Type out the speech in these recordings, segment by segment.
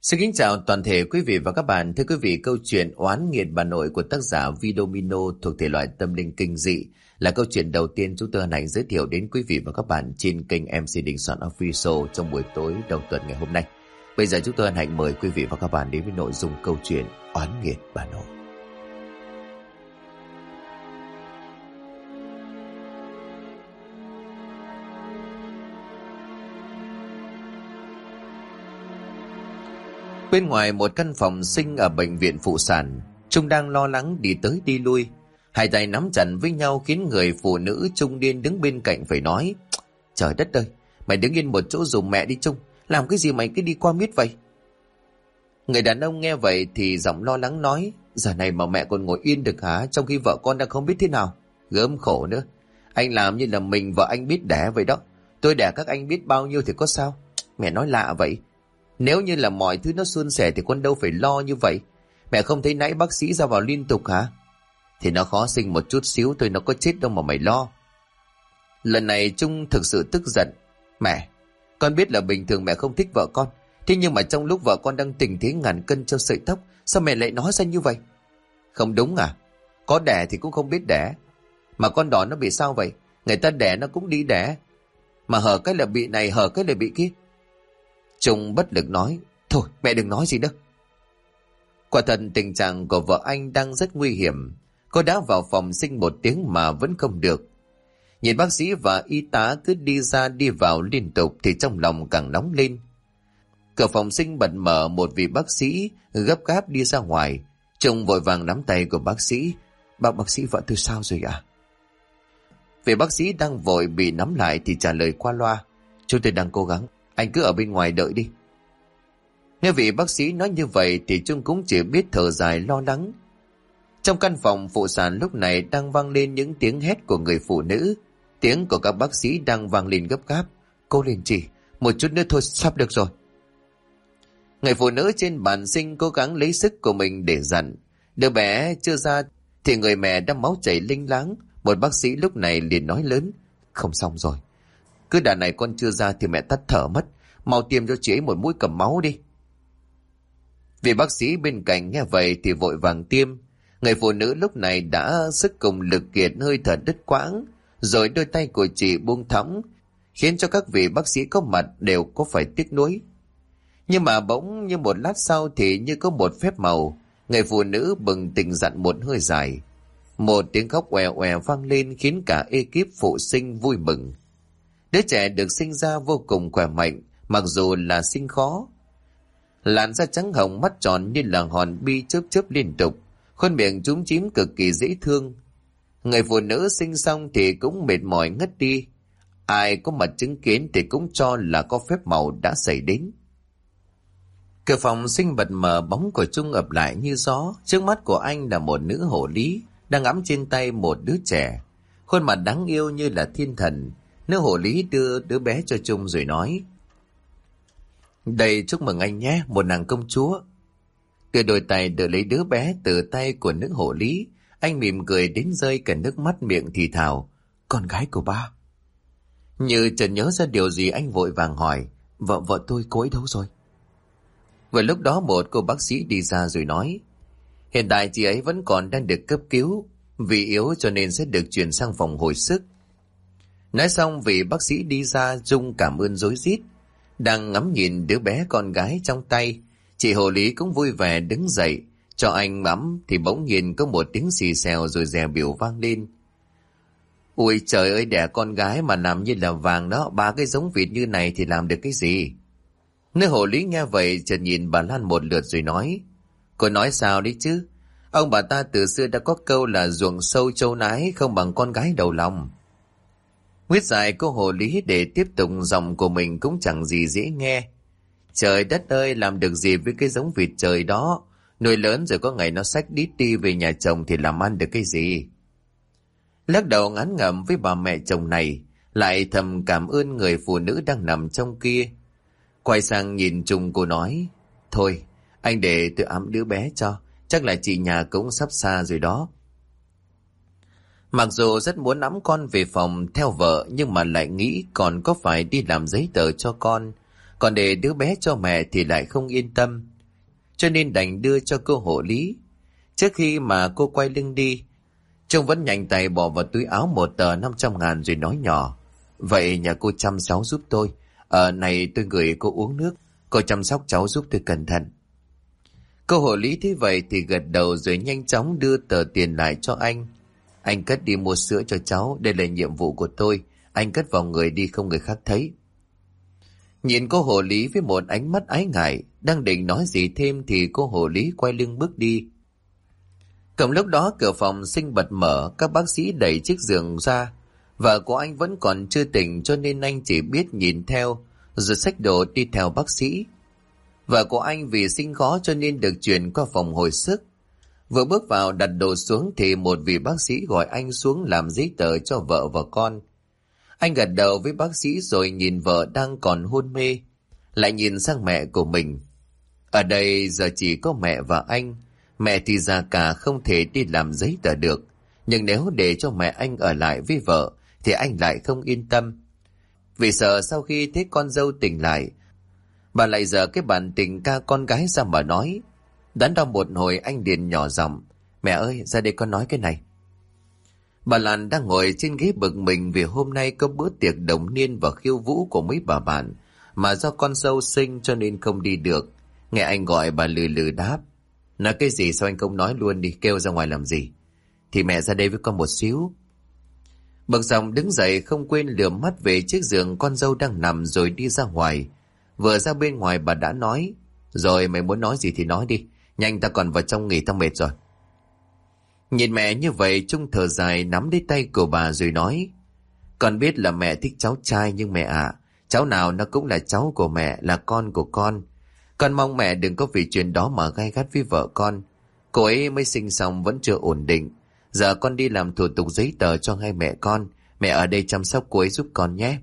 Xin kính chào toàn thể quý vị và các bạn. Thưa quý vị, câu chuyện Oán nghiệt bà nội của tác giả Vidomino thuộc thể loại tâm linh kinh dị là câu chuyện đầu tiên chúng tôi hân hạnh giới thiệu đến quý vị và các bạn trên kênh MC Đình Soạn Official trong buổi tối đầu tuần ngày hôm nay. Bây giờ chúng tôi hân hạnh mời quý vị và các bạn đến với nội dung câu chuyện Oán nghiệt bà nội. Bên ngoài một căn phòng sinh ở bệnh viện phụ sản, Trung đang lo lắng đi tới đi lui. Hai tay nắm chặt với nhau khiến người phụ nữ trung niên đứng bên cạnh phải nói: Trời đất ơi, mày đứng yên một chỗ dùm mẹ đi Trung, làm cái gì mày cứ đi qua miết vậy? Người đàn ông nghe vậy thì giọng lo lắng nói: Giờ này mà mẹ còn ngồi yên được hả, trong khi vợ con đang không biết thế nào. Gớm khổ nữa, anh làm như là mình vợ anh biết đẻ vậy đó. Tôi đẻ các anh biết bao nhiêu thì có sao? Mẹ nói lạ vậy. Nếu như là mọi thứ nó suôn sẻ thì con đâu phải lo như vậy. Mẹ không thấy nãy bác sĩ ra vào liên tục hả? Thì nó khó sinh một chút xíu thôi, nó có chết đâu mà mày lo. Lần này Trung thực sự tức giận. Mẹ, con biết là bình thường mẹ không thích vợ con, thế nhưng mà trong lúc vợ con đang tình thế ngàn cân treo sợi tóc, sao mẹ lại nói ra như vậy? Không đúng à? Có đẻ thì cũng không biết đẻ. Mà con đỏ nó bị sao vậy? Người ta đẻ nó cũng đi đẻ. Mà hở cái là bị này, hở cái là bị kia. Trung bất lực nói: Thôi mẹ đừng nói gì nữa. Quả thật tình trạng của vợ anh đang rất nguy hiểm. Cô đã vào phòng sinh một tiếng mà vẫn không được. Nhìn bác sĩ và y tá cứ đi ra đi vào liên tục thì trong lòng càng nóng lên. Cửa phòng sinh bật mở, một vị bác sĩ gấp gáp đi ra ngoài. Trung vội vàng nắm tay của bác sĩ: Bác sĩ, vợ tôi sao rồi ạ? Vị bác sĩ đang vội bị nắm lại thì trả lời qua loa: Chúng tôi đang cố gắng, anh cứ ở bên ngoài đợi đi. Nghe vị bác sĩ nói như vậy thì Trung cũng chỉ biết thở dài lo lắng. Trong căn phòng phụ sản lúc này đang vang lên những tiếng hét của người phụ nữ. Tiếng của các bác sĩ đang vang lên gấp gáp: Cố lên chị, một chút nữa thôi, sắp được rồi. Người phụ nữ trên bàn sinh cố gắng lấy sức của mình để dặn. Đứa bé chưa ra thì người mẹ đã máu chảy linh láng. Một bác sĩ lúc này liền nói lớn: Không xong rồi, cứ đàn này con chưa ra thì mẹ tắt thở mất, mau tiêm cho chị ấy một mũi cầm máu đi. Vị bác sĩ bên cạnh nghe vậy thì vội vàng tiêm. Người phụ nữ lúc này đã sức cùng lực kiệt, hơi thở đứt quãng, rồi đôi tay của chị buông thõng, khiến cho các vị bác sĩ có mặt đều có phải tiếc nuối. Nhưng mà bỗng như một lát sau thì như có một phép màu, người phụ nữ bừng tỉnh dặn một hơi dài. Một tiếng khóc oè oè vang lên khiến cả ekip phụ sinh vui mừng. Đứa trẻ được sinh ra vô cùng khỏe mạnh, mặc dù là sinh khó. Làn da trắng hồng, mắt tròn như là hòn bi chớp chớp liên tục, khuôn miệng chúm chím cực kỳ dễ thương. Người phụ nữ sinh xong thì cũng mệt mỏi ngất đi. Ai có mặt chứng kiến thì cũng cho là có phép màu đã xảy đến. Cửa phòng sinh bật mở, bóng của Trung ập lại như gió. Trước mắt của anh là một nữ hộ lý đang ngắm trên tay một đứa trẻ, khuôn mặt đáng yêu như là thiên thần. Nữ hộ lý đưa đứa bé cho Trung rồi nói: Đây, chúc mừng anh nhé, một nàng công chúa. Đưa đôi tay đỡ lấy đứa bé từ tay của nữ hộ lý, anh mỉm cười đến rơi cả nước mắt, miệng thì thào: Con gái của ba. Như chợt nhớ ra điều gì, anh vội vàng hỏi: Vợ tôi, cô ấy đâu rồi? Vừa lúc đó một cô bác sĩ đi ra rồi nói: Hiện tại chị ấy vẫn còn đang được cấp cứu, vì yếu cho nên sẽ được chuyển sang phòng hồi sức. Nói xong vị bác sĩ đi ra. Dung cảm ơn rối rít. Đang ngắm nhìn đứa bé con gái trong tay, chị hộ lý cũng vui vẻ đứng dậy cho anh mắm thì bỗng nhiên có một tiếng xì xèo rồi dè bỉu vang lên: Ui trời ơi, đẻ con gái mà làm như là vàng đó, ba cái giống vịt như này thì làm được cái gì? Nữ hộ lý nghe vậy chợt nhìn bà Lan một lượt rồi nói: Cô nói sao đấy chứ? Ông bà ta từ xưa đã có câu là ruộng sâu trâu nái không bằng con gái đầu lòng. Quyết giải cô hộ lý để tiếp tục giọng của mình cũng chẳng gì dễ nghe. Trời đất ơi, làm được gì với cái giống vịt trời đó? Nuôi lớn rồi có ngày nó xách đít đi về nhà chồng thì làm ăn được cái gì? Lắc đầu ngán ngẩm với bà mẹ chồng này, lại thầm cảm ơn người phụ nữ đang nằm trong kia. Quay sang nhìn Trung, cô nói: Thôi, anh để tôi ẵm đứa bé cho, chắc là chị nhà cũng sắp xa rồi đó. Mặc dù rất muốn ẵm con về phòng theo vợ, nhưng mà lại nghĩ còn có phải đi làm giấy tờ cho con, còn để đứa bé cho mẹ thì lại không yên tâm. cho nên đành đưa cho cô hộ lý. Trước khi mà cô quay lưng đi, Trung vẫn nhanh tay bỏ vào túi áo một tờ 500.000 rồi nói nhỏ: Vậy nhà cô chăm cháu giúp tôi. Này tôi gửi cô uống nước, cô chăm sóc cháu giúp tôi cẩn thận. Cô hộ lý thấy vậy thì gật đầu rồi nhanh chóng đưa tờ tiền lại cho anh. Anh cất đi mua sữa cho cháu, đây là nhiệm vụ của tôi. Anh cất vào người đi, không người khác thấy. Nhìn cô hộ lý với một ánh mắt ái ngại, đang định nói gì thêm thì cô hộ lý quay lưng bước đi. Cùng lúc đó cửa phòng sinh bật mở, các bác sĩ đẩy chiếc giường ra. Vợ của anh vẫn còn chưa tỉnh cho nên anh chỉ biết nhìn theo, rồi xách đồ đi theo bác sĩ. Vợ của anh vì sinh khó cho nên được chuyển qua phòng hồi sức. Vừa bước vào đặt đồ xuống thì một vị bác sĩ gọi anh xuống làm giấy tờ cho vợ và con. Anh gật đầu với bác sĩ rồi nhìn vợ đang còn hôn mê, lại nhìn sang mẹ của mình. Ở đây giờ chỉ có mẹ và anh. Mẹ thì già cả không thể đi làm giấy tờ được, nhưng nếu để cho mẹ anh ở lại với vợ thì anh lại không yên tâm. Vì sợ sau khi thấy con dâu tỉnh lại, bà lại dở cái bản tình ca con gái ra mà nói. Đắn đo một hồi anh liền nhỏ giọng: Mẹ ơi, ra đây con nói cái này. Bà Lan đang ngồi trên ghế bực mình vì hôm nay có bữa tiệc đồng niên và khiêu vũ của mấy bà bạn, mà do con dâu sinh cho nên không đi được. Nghe anh gọi bà lừ lừ đáp: Nói cái gì sao anh không nói luôn đi, kêu ra ngoài làm gì? Thì mẹ ra đây với con một xíu. Bậc dòng đứng dậy không quên lườm mắt về chiếc giường con dâu đang nằm rồi đi ra ngoài. Vừa ra bên ngoài bà đã nói: Rồi mày muốn nói gì thì nói đi, nhanh ta còn vào trong nghỉ, tao mệt rồi. Nhìn mẹ như vậy Trung thở dài nắm lấy tay của bà rồi nói: Con biết là mẹ thích cháu trai, nhưng mẹ ạ, cháu nào nó cũng là cháu của mẹ, là con của con. Con mong mẹ đừng có vì chuyện đó mà gay gắt với vợ con. Cô ấy mới sinh xong vẫn chưa ổn định. Giờ con đi làm thủ tục giấy tờ cho hai mẹ con. Mẹ ở đây chăm sóc cô ấy giúp con nhé.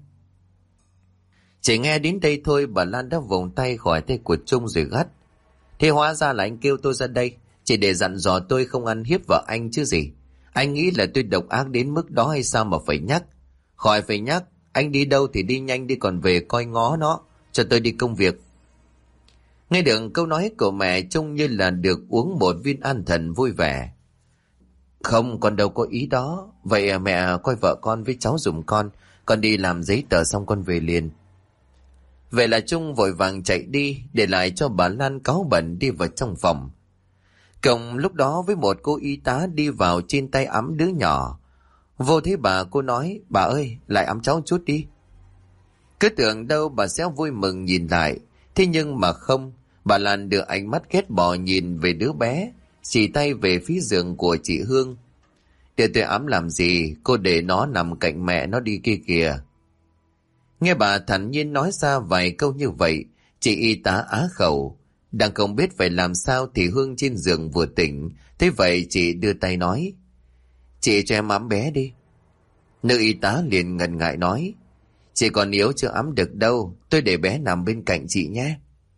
Chỉ nghe đến đây thôi bà Lan đã vùng tay khỏi tay của Trung rồi gắt: Thế hóa ra là anh kêu tôi ra đây chỉ để dặn dò tôi không ăn hiếp vợ anh chứ gì. Anh nghĩ là tôi độc ác đến mức đó hay sao mà phải nhắc? Khỏi phải nhắc, anh đi đâu thì đi nhanh đi, còn về coi ngó nó cho tôi đi công việc. Nghe được câu nói của mẹ trông như là được uống một viên an thần vui vẻ. Không, con đâu có ý đó. Vậy mẹ coi vợ con với cháu giùm con đi làm giấy tờ xong con về liền. Vậy là Trung vội vàng chạy đi, để lại cho bà Lan cáu bẩn đi vào trong phòng. Cộng lúc đó với một cô y tá đi vào trên tay ẵm đứa nhỏ. Vô thấy bà, cô nói: Bà ơi, lại ẵm cháu chút đi. Cứ tưởng đâu bà sẽ vui mừng nhìn lại, thế nhưng mà không. Bà Lan đưa ánh mắt ghét bỏ nhìn về đứa bé, chỉ tay về phía giường của chị Hương. Để tôi ẵm làm gì, cô để nó nằm cạnh mẹ nó đi kia kìa. Nghe bà thản nhiên nói ra vài câu như vậy, chị y tá á khẩu. Đang không biết phải làm sao thì Hương trên giường vừa tỉnh, thế vậy chị đưa tay nói: Chị cho em ẵm bé đi. Nữ y tá liền ngần ngại nói: Chị còn yếu chưa ẵm được đâu, tôi để bé nằm bên cạnh chị nhé.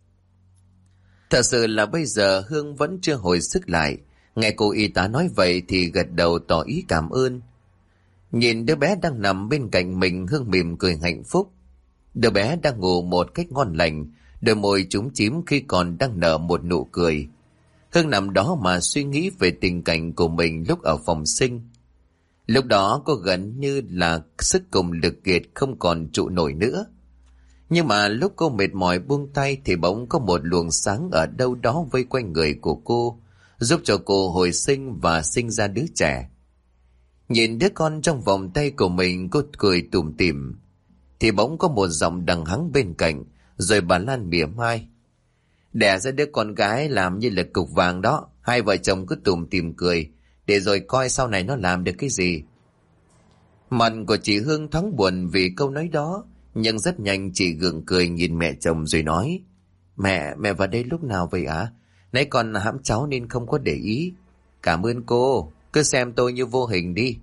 Thật sự là bây giờ Hương vẫn chưa hồi sức lại. Nghe cô y tá nói vậy thì gật đầu tỏ ý cảm ơn. Nhìn đứa bé đang nằm bên cạnh mình, Hương mỉm cười hạnh phúc. Đứa bé đang ngủ một cách ngon lành, đôi môi chúm chím khi còn đang nở một nụ cười. Hương nằm đó mà suy nghĩ về tình cảnh của mình lúc ở phòng sinh. Lúc đó cô gần như là sức cùng lực kiệt, không còn trụ nổi nữa. Nhưng mà lúc cô mệt mỏi buông tay thì bỗng có một luồng sáng ở đâu đó vây quanh người của cô, giúp cho cô hồi sinh và sinh ra đứa trẻ. Nhìn đứa con trong vòng tay của mình, cô cười tủm tỉm. Thì bỗng có một giọng đằng hắng bên cạnh, rồi bà Lan mỉa mai: Đẻ ra đứa con gái làm như là cục vàng đó. Hai vợ chồng cứ tủm tỉm cười, để rồi coi sau này nó làm được cái gì. Mặt của chị Hương thoáng buồn vì câu nói đó, nhưng rất nhanh chị gượng cười nhìn mẹ chồng rồi nói: Mẹ vào đây lúc nào vậy ạ? Nãy con hãm cháu nên không có để ý. Cảm ơn cô, cứ xem tôi như vô hình đi.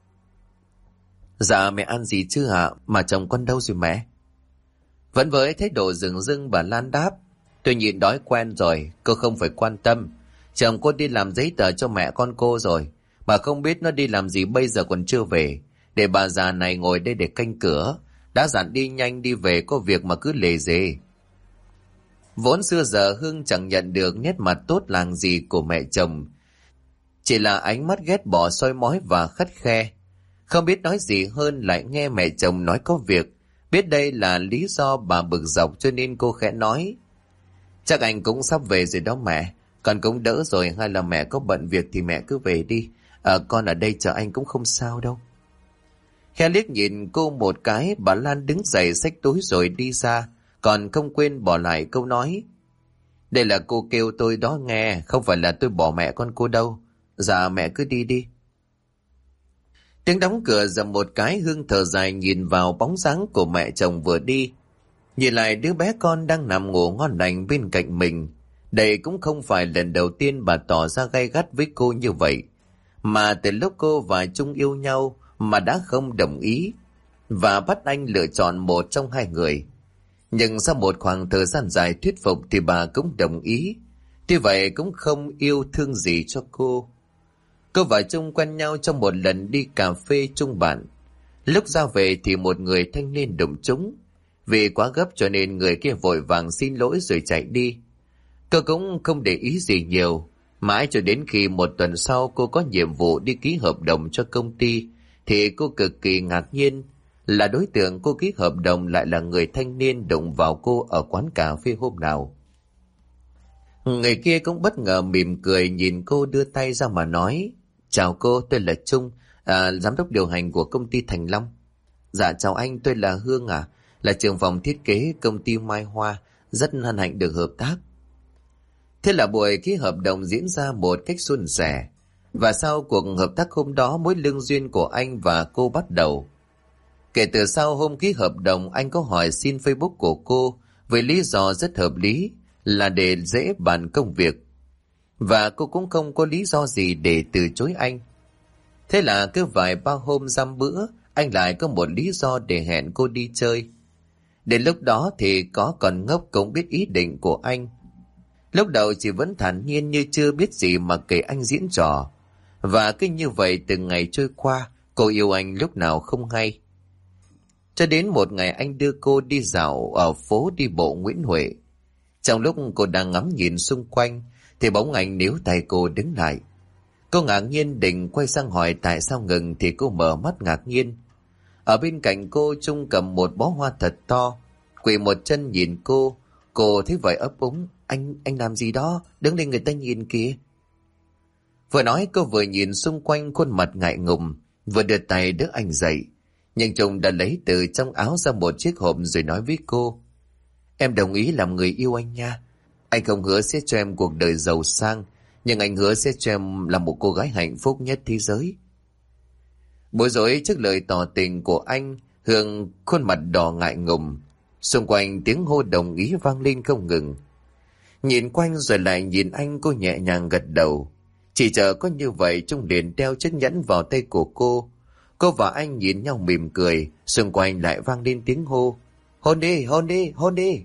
Dạ mẹ ăn gì chứ ạ? Mà chồng con đâu rồi mẹ? Vẫn với thái độ dửng dưng bà Lan đáp: Tôi nhịn đói quen rồi, cô không phải quan tâm. Chồng cô đi làm giấy tờ cho mẹ con cô rồi. Bà không biết nó đi làm gì bây giờ còn chưa về. Để bà già này ngồi đây để canh cửa. Đã dặn đi nhanh đi về, có việc mà cứ lề dề. Vốn xưa giờ Hương chẳng nhận được nét mặt tốt lành gì của mẹ chồng, chỉ là ánh mắt ghét bỏ soi mói và khắt khe. Không biết nói gì hơn, lại nghe mẹ chồng nói có việc. Biết đây là lý do bà bực dọc cho nên cô khẽ nói: chắc anh cũng sắp về rồi đó mẹ, con cũng đỡ rồi, hay là mẹ có bận việc thì mẹ cứ về đi. Con ở đây chờ anh cũng không sao đâu. Khe liếc nhìn cô một cái, bà Lan đứng dậy xách túi rồi đi ra, còn không quên bỏ lại câu nói: đây là cô kêu tôi đó nghe, không phải là tôi bỏ mẹ con cô đâu. Dạ mẹ cứ đi đi. Tiếng đóng cửa dầm một cái, Hương thở dài nhìn vào bóng dáng của mẹ chồng vừa đi. Nhìn lại đứa bé con đang nằm ngủ ngon lành bên cạnh mình. Đây cũng không phải lần đầu tiên bà tỏ ra gay gắt với cô như vậy. Mà từ lúc cô và Trung yêu nhau mà đã không đồng ý và bắt anh lựa chọn một trong hai người. Nhưng sau một khoảng thời gian dài thuyết phục thì bà cũng đồng ý. Tuy vậy cũng không yêu thương gì cho cô. Cô và Trung quen nhau trong một lần đi cà phê chung bạn. Lúc ra về thì một người thanh niên đụng trúng. Vì quá gấp cho nên người kia vội vàng xin lỗi rồi chạy đi. Cô cũng không để ý gì nhiều. Mãi cho đến khi một tuần sau cô có nhiệm vụ đi ký hợp đồng cho công ty, thì cô cực kỳ ngạc nhiên là đối tượng cô ký hợp đồng lại là người thanh niên đụng vào cô ở quán cà phê hôm nào. Người kia cũng bất ngờ mỉm cười nhìn cô đưa tay ra mà nói: chào cô, tôi là Trung, giám đốc điều hành của công ty Thành Long. Dạ chào anh, tôi là Hương là trưởng phòng thiết kế công ty Mai Hoa, rất hân hạnh được hợp tác. Thế là buổi ký hợp đồng diễn ra một cách suôn sẻ. Và sau cuộc hợp tác hôm đó, mối lương duyên của anh và cô bắt đầu. Kể từ sau hôm ký hợp đồng, anh có hỏi xin Facebook của cô với lý do rất hợp lý là để dễ bàn công việc. Và cô cũng không có lý do gì để từ chối anh. Thế là cứ vài ba hôm dăm bữa, anh lại có một lý do để hẹn cô đi chơi. Đến lúc đó thì có còn ngốc cũng biết ý định của anh. Lúc đầu chị vẫn thản nhiên như chưa biết gì mà kể anh diễn trò. Và cứ như vậy từng ngày trôi qua, cô yêu anh lúc nào không hay. Cho đến một ngày anh đưa cô đi dạo ở phố đi bộ Nguyễn Huệ. Trong lúc cô đang ngắm nhìn xung quanh thì bỗng anh níu tay cô đứng lại. Cô ngạc nhiên định quay sang hỏi tại sao ngừng thì cô mở mắt ngạc nhiên. Ở bên cạnh cô, Trung cầm một bó hoa thật to, quỳ một chân nhìn cô. Cô thấy vậy ấp úng: Anh làm gì đó, đứng đây người ta nhìn kìa. Vừa nói cô vừa nhìn xung quanh, khuôn mặt ngại ngùng, vừa đưa tay đỡ anh dậy. Nhưng Trung đã lấy từ trong áo ra một chiếc hộp rồi nói với cô: em đồng ý làm người yêu anh nha. Anh không hứa sẽ cho em cuộc đời giàu sang, nhưng anh hứa sẽ cho em là một cô gái hạnh phúc nhất thế giới. Bối rối trước lời tỏ tình của anh, Hương khuôn mặt đỏ ngại ngùng. Xung quanh tiếng hô đồng ý vang lên không ngừng. Nhìn quanh rồi lại nhìn anh, cô nhẹ nhàng gật đầu. Chỉ chờ có như vậy, Trung liền đeo chiếc nhẫn vào tay của cô. Cô và anh nhìn nhau mỉm cười, xung quanh lại vang lên tiếng hô: hôn đi, hôn đi, hôn đi.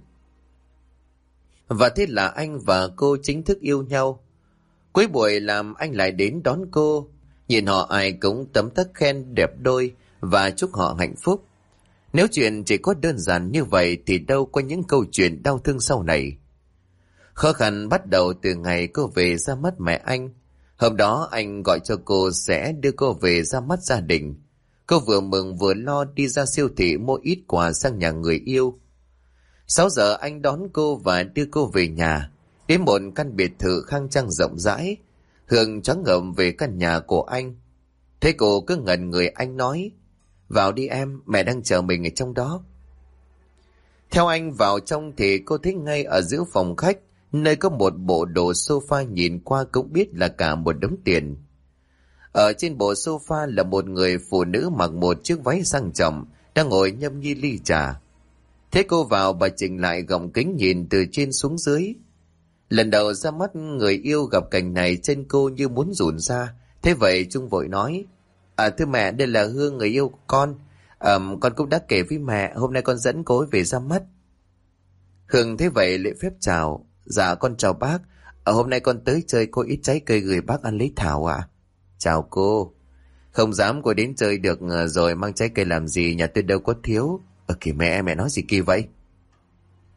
Và thế là anh và cô chính thức yêu nhau. Cuối buổi làm anh lại đến đón cô. Nhìn họ ai cũng tấm tắc khen đẹp đôi và chúc họ hạnh phúc. Nếu chuyện chỉ có đơn giản như vậy thì đâu có những câu chuyện đau thương sau này. Khó khăn bắt đầu từ ngày cô về ra mắt mẹ anh. Hôm đó anh gọi cho cô sẽ đưa cô về ra mắt gia đình. Cô vừa mừng vừa lo đi ra siêu thị mua ít quà sang nhà người yêu. 6 giờ anh đón cô và đưa cô về nhà, đến một căn biệt thự khang trang rộng rãi. Hương choáng ngợp về căn nhà của anh. Thấy cô cứ ngẩn người, anh nói: vào đi em, mẹ đang chờ mình ở trong đó. Theo anh vào trong thì cô thấy ngay ở giữa phòng khách, nơi có một bộ đồ sofa nhìn qua cũng biết là cả một đống tiền. Ở trên bộ sofa là một người phụ nữ mặc một chiếc váy sang trọng, đang ngồi nhâm nhi ly trà. Thế cô vào, bà chỉnh lại gọng kính nhìn từ trên xuống dưới. Lần đầu ra mắt người yêu gặp cảnh này, chân cô như muốn rụn ra. Thế vậy Trung vội nói: thưa mẹ, đây là Hương, người yêu của con. Con cũng đã kể với mẹ, hôm nay con dẫn cô ấy về ra mắt. Hương thế vậy lễ phép chào: dạ con chào bác. Hôm nay con tới chơi, có ít trái cây gửi bác ăn lấy thảo ạ. Chào cô. Không dám cô đến chơi được rồi mang trái cây làm gì, nhà tôi đâu có thiếu. Kìa mẹ nói gì kỳ vậy?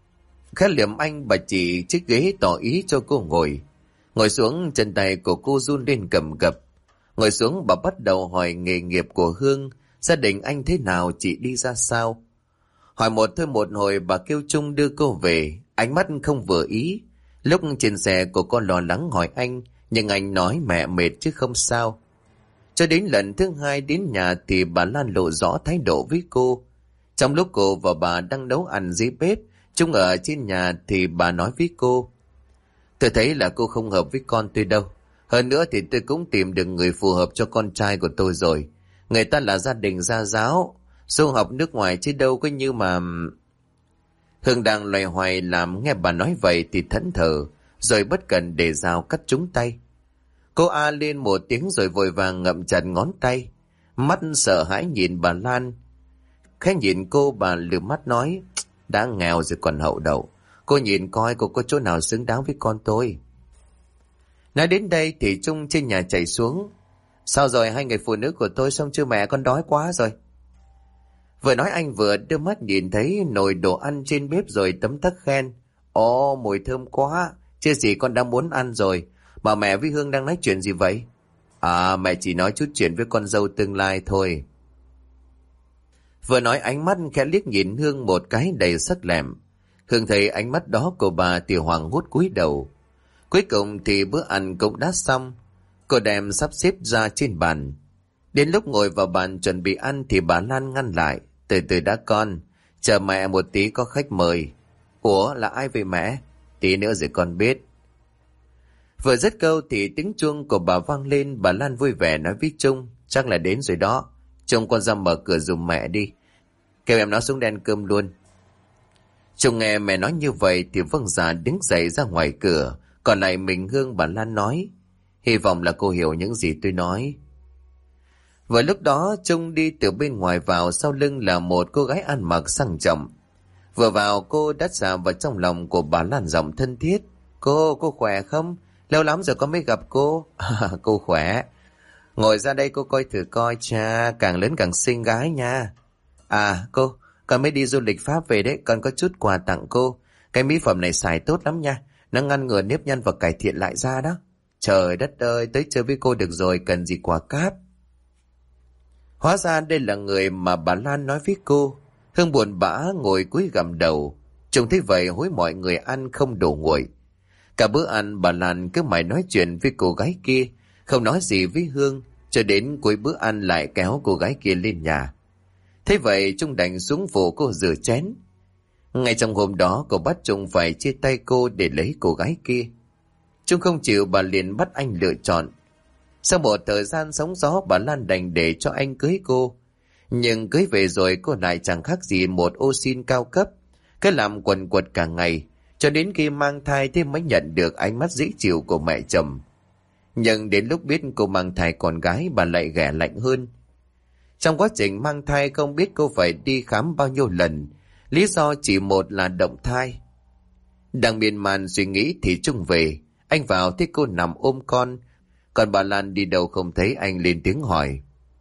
Khẽ liềm anh, bà chỉ chiếc ghế tỏ ý cho cô ngồi. Ngồi xuống, chân tay của cô run lên cầm cập. Ngồi xuống, bà bắt đầu hỏi nghề nghiệp của Hương, gia đình anh thế nào, chị đi ra sao. Hỏi một thôi một hồi, bà kêu Trung đưa cô về, ánh mắt không vừa ý. Lúc trên xe cô con lo lắng hỏi anh, nhưng anh nói mẹ mệt chứ không sao. Cho đến lần thứ hai đến nhà thì bà Lan lộ rõ thái độ với cô. Trong lúc cô và bà đang nấu ăn dưới bếp, Trung ở trên nhà thì bà nói với cô: tôi thấy là cô không hợp với con tôi đâu. Hơn nữa thì tôi cũng tìm được người phù hợp cho con trai của tôi rồi. Người ta là gia đình gia giáo, du học nước ngoài chứ đâu có như mà... Hương đang loay hoay làm, nghe bà nói vậy thì thẫn thờ, rồi bất cần để dao cắt trúng tay. Cô a lên một tiếng rồi vội vàng ngậm chặt ngón tay, mắt sợ hãi nhìn bà Lan. Khẽ nhìn cô, bà lườm mắt nói: đã nghèo rồi còn hậu đậu, cô nhìn coi cô có chỗ nào xứng đáng với con tôi. Nói đến đây thì Trung trên nhà chạy xuống: sao rồi, hai người phụ nữ của tôi xong chưa mẹ, con đói quá rồi. Vừa nói anh vừa đưa mắt nhìn thấy nồi đồ ăn trên bếp rồi tấm tắc khen: ồ, mùi thơm quá, chưa gì con đã muốn ăn rồi. Bà mẹ với Hương đang nói chuyện gì vậy? À, mẹ chỉ nói chút chuyện với con dâu tương lai thôi. Vừa nói ánh mắt khẽ liếc nhìn Hương một cái đầy sắc lẹm. Hương thấy ánh mắt đó của bà thì hoảng hốt cúi đầu. Cuối cùng thì bữa ăn cũng đã xong. Cô đem sắp xếp ra trên bàn. Đến lúc ngồi vào bàn chuẩn bị ăn thì bà Lan ngăn lại: từ từ đã con, chờ mẹ một tí, có khách mời. Ủa, là ai vậy mẹ? Tí nữa rồi con biết. Vừa dứt câu thì tiếng chuông của bà vang lên. Bà Lan vui vẻ nói với Trung: chắc là đến rồi đó. Trung, con ra mở cửa giùm mẹ đi, kêu em nó xuống đen cơm luôn. Trung nghe mẹ nói như vậy thì vâng dạ đứng dậy ra ngoài cửa. Còn lại mình Hương, bà Lan nói: hy vọng là cô hiểu những gì tôi nói. Vừa lúc đó Trung đi từ bên ngoài vào, sau lưng là một cô gái ăn mặc sang trọng. Vừa vào cô đã xà vào trong lòng của bà Lan giọng thân thiết: cô khỏe không? Lâu lắm rồi con mới gặp cô. Cô khỏe. Ngồi ra đây cô coi thử coi, cha, càng lớn càng xinh gái nha. À cô, con mới đi du lịch Pháp về đấy, con có chút quà tặng cô. Cái mỹ phẩm này xài tốt lắm nha, nó ngăn ngừa nếp nhăn và cải thiện lại da đó. Trời đất ơi, tới chơi với cô được rồi, cần gì quà cáp. Hóa ra đây là người mà bà Lan nói với cô. Hương buồn bã ngồi cúi gằm đầu. Trông thấy vậy hối mọi người ăn không đổ nguội. Cả bữa ăn bà Lan cứ mãi nói chuyện với cô gái kia, không nói gì với Hương, cho đến cuối bữa ăn lại kéo cô gái kia lên nhà. Thế vậy Trung đành xuống phụ cô rửa chén. Ngay trong hôm đó cô bắt Trung phải chia tay cô để lấy cô gái kia. Trung không chịu, bà liền bắt anh lựa chọn. Sau một thời gian sóng gió, bà Lan đành để cho anh cưới cô. Nhưng cưới về rồi cô lại chẳng khác gì một ô xin cao cấp, cứ làm quần quật cả ngày, cho đến khi mang thai thì mới nhận được ánh mắt dễ chịu của mẹ chồng. Nhưng đến lúc biết cô mang thai con gái, bà lại ghẻ lạnh hơn. Trong quá trình mang thai không biết cô phải đi khám bao nhiêu lần, lý do chỉ một là động thai. Đang miên man suy nghĩ thì Trung về. Anh vào thấy cô nằm ôm con, còn bà Lan đi đâu không thấy, anh lên tiếng hỏi: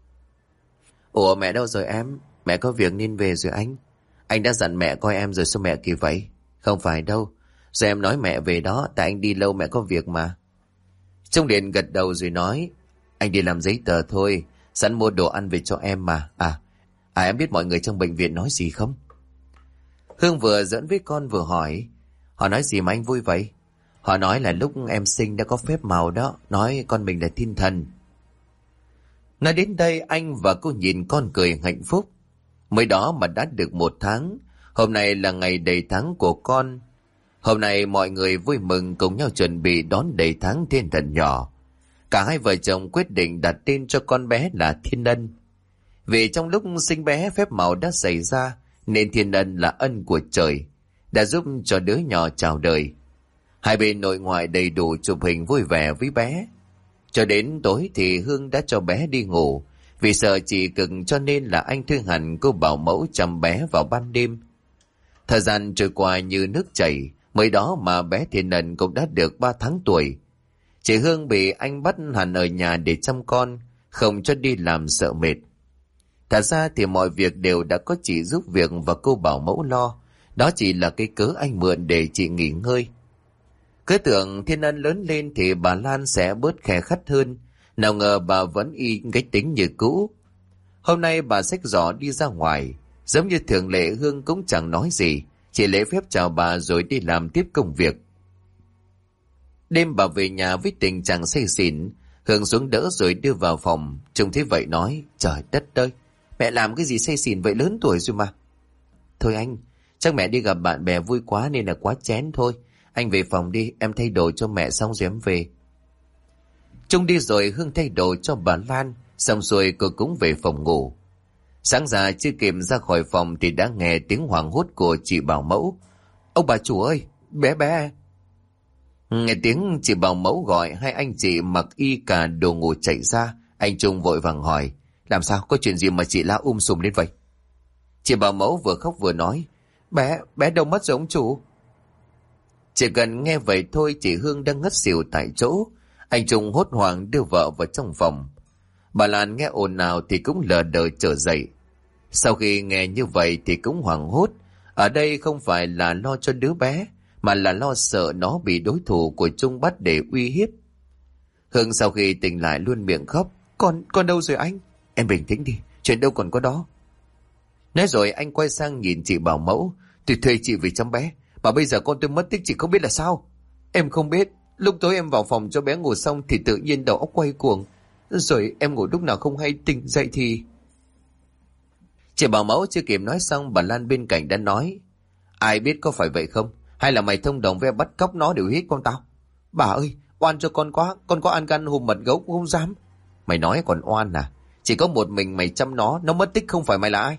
ủa, mẹ đâu rồi em? Mẹ có việc nên về rồi anh. Anh đã dặn mẹ coi em rồi sao mẹ kỳ vậy? Không phải đâu, rồi em nói mẹ về đó, tại anh đi lâu mẹ có việc mà. Trung liền gật đầu rồi nói: anh đi làm giấy tờ thôi, sẵn mua đồ ăn về cho em mà. Em biết mọi người trong bệnh viện nói gì không? Hương vừa giỡn với con vừa hỏi: họ nói gì mà anh vui vậy? Họ nói là lúc em sinh đã có phép màu đó, nói con mình là thiên thần. Nói đến đây anh và cô nhìn con cười hạnh phúc. Mới đó mà đã được 1 tháng, hôm nay là ngày đầy tháng của con. Hôm nay mọi người vui mừng cùng nhau chuẩn bị đón đầy tháng thiên thần nhỏ. Cả hai vợ chồng quyết định đặt tên cho con bé là Thiên Ân. Vì trong lúc sinh bé phép màu đã xảy ra, nên Thiên Ân là ân của trời, đã giúp cho đứa nhỏ chào đời. Hai bên nội ngoại đầy đủ chụp hình vui vẻ với bé. Cho đến tối thì Hương đã cho bé đi ngủ, vì sợ chị cực cho nên là anh thuê hẳn cô bảo mẫu chăm bé vào ban đêm. Thời gian trôi qua như nước chảy, mới đó mà bé Thiên Ân cũng đã được 3 tháng tuổi. Chị Hương bị anh bắt hẳn ở nhà để chăm con, không cho đi làm sợ mệt. Thật ra thì mọi việc đều đã có chị giúp việc và cô bảo mẫu lo, Đó chỉ là cái cớ anh mượn để chị nghỉ ngơi. Cứ tưởng Thiên Ân lớn lên thì bà Lan sẽ bớt khè khắt hơn. Nào ngờ bà vẫn y cái tính như cũ. Hôm nay bà xách giỏ đi ra ngoài. Giống như thường lệ, Hương cũng chẳng nói gì, chỉ lễ phép chào bà rồi đi làm tiếp công việc. Đêm bà về nhà với tình trạng say xỉn. Hương xuống đỡ rồi đưa vào phòng. Trông thấy vậy nói: Trời đất ơi, mẹ làm cái gì say xỉn vậy, lớn tuổi rồi mà. Thôi anh, chắc mẹ đi gặp bạn bè vui quá nên là quá chén thôi. Anh về phòng đi, em thay đồ cho mẹ xong rồi em về. Trung đi rồi Hương thay đồ cho bà Lan, xong rồi cô cũng về phòng ngủ. Sáng ra chưa kịp ra khỏi phòng thì đã nghe tiếng hoảng hốt của chị bảo mẫu: Ông bà chủ ơi, bé bé. Nghe tiếng chị bảo mẫu gọi, hai anh chị mặc y cả đồ ngủ chạy ra. Anh Trung vội vàng hỏi: Làm sao, có chuyện gì mà chị la sùm lên vậy? Chị bảo mẫu vừa khóc vừa nói: Bé đâu mất rồi ông chủ? Chỉ cần nghe vậy thôi chị Hương đang ngất xỉu tại chỗ. Anh Trung hốt hoảng đưa vợ vào trong phòng. Bà Lan nghe ồn ào thì cũng lờ đờ trở dậy. Sau khi nghe như vậy thì cũng hoảng hốt. Ở đây không phải là lo cho đứa bé, mà là lo sợ nó bị đối thủ của Trung bắt để uy hiếp. Hương sau khi tỉnh lại luôn miệng khóc: Con đâu rồi anh? Em bình tĩnh đi, chuyện đâu còn có đó. Nói rồi anh quay sang nhìn chị bảo mẫu: Tôi thuê chị vì chăm bé, mà bây giờ con tôi mất tích chị không biết là sao? Em không biết, lúc tối em vào phòng cho bé ngủ xong thì tự nhiên đầu óc quay cuồng. Rồi em ngủ lúc nào không hay, tỉnh dậy thì... Chị bảo mẫu chưa kịp nói xong, bà Lan bên cạnh đã nói: Ai biết có phải vậy không? Hay là mày thông đồng với bắt cóc nó để uy hiếp con tao? Bà ơi, oan cho con quá, con có ăn gan hùm mật gấu cũng không dám. Mày nói còn oan à? Chỉ có một mình mày chăm nó mất tích không phải mày là ai?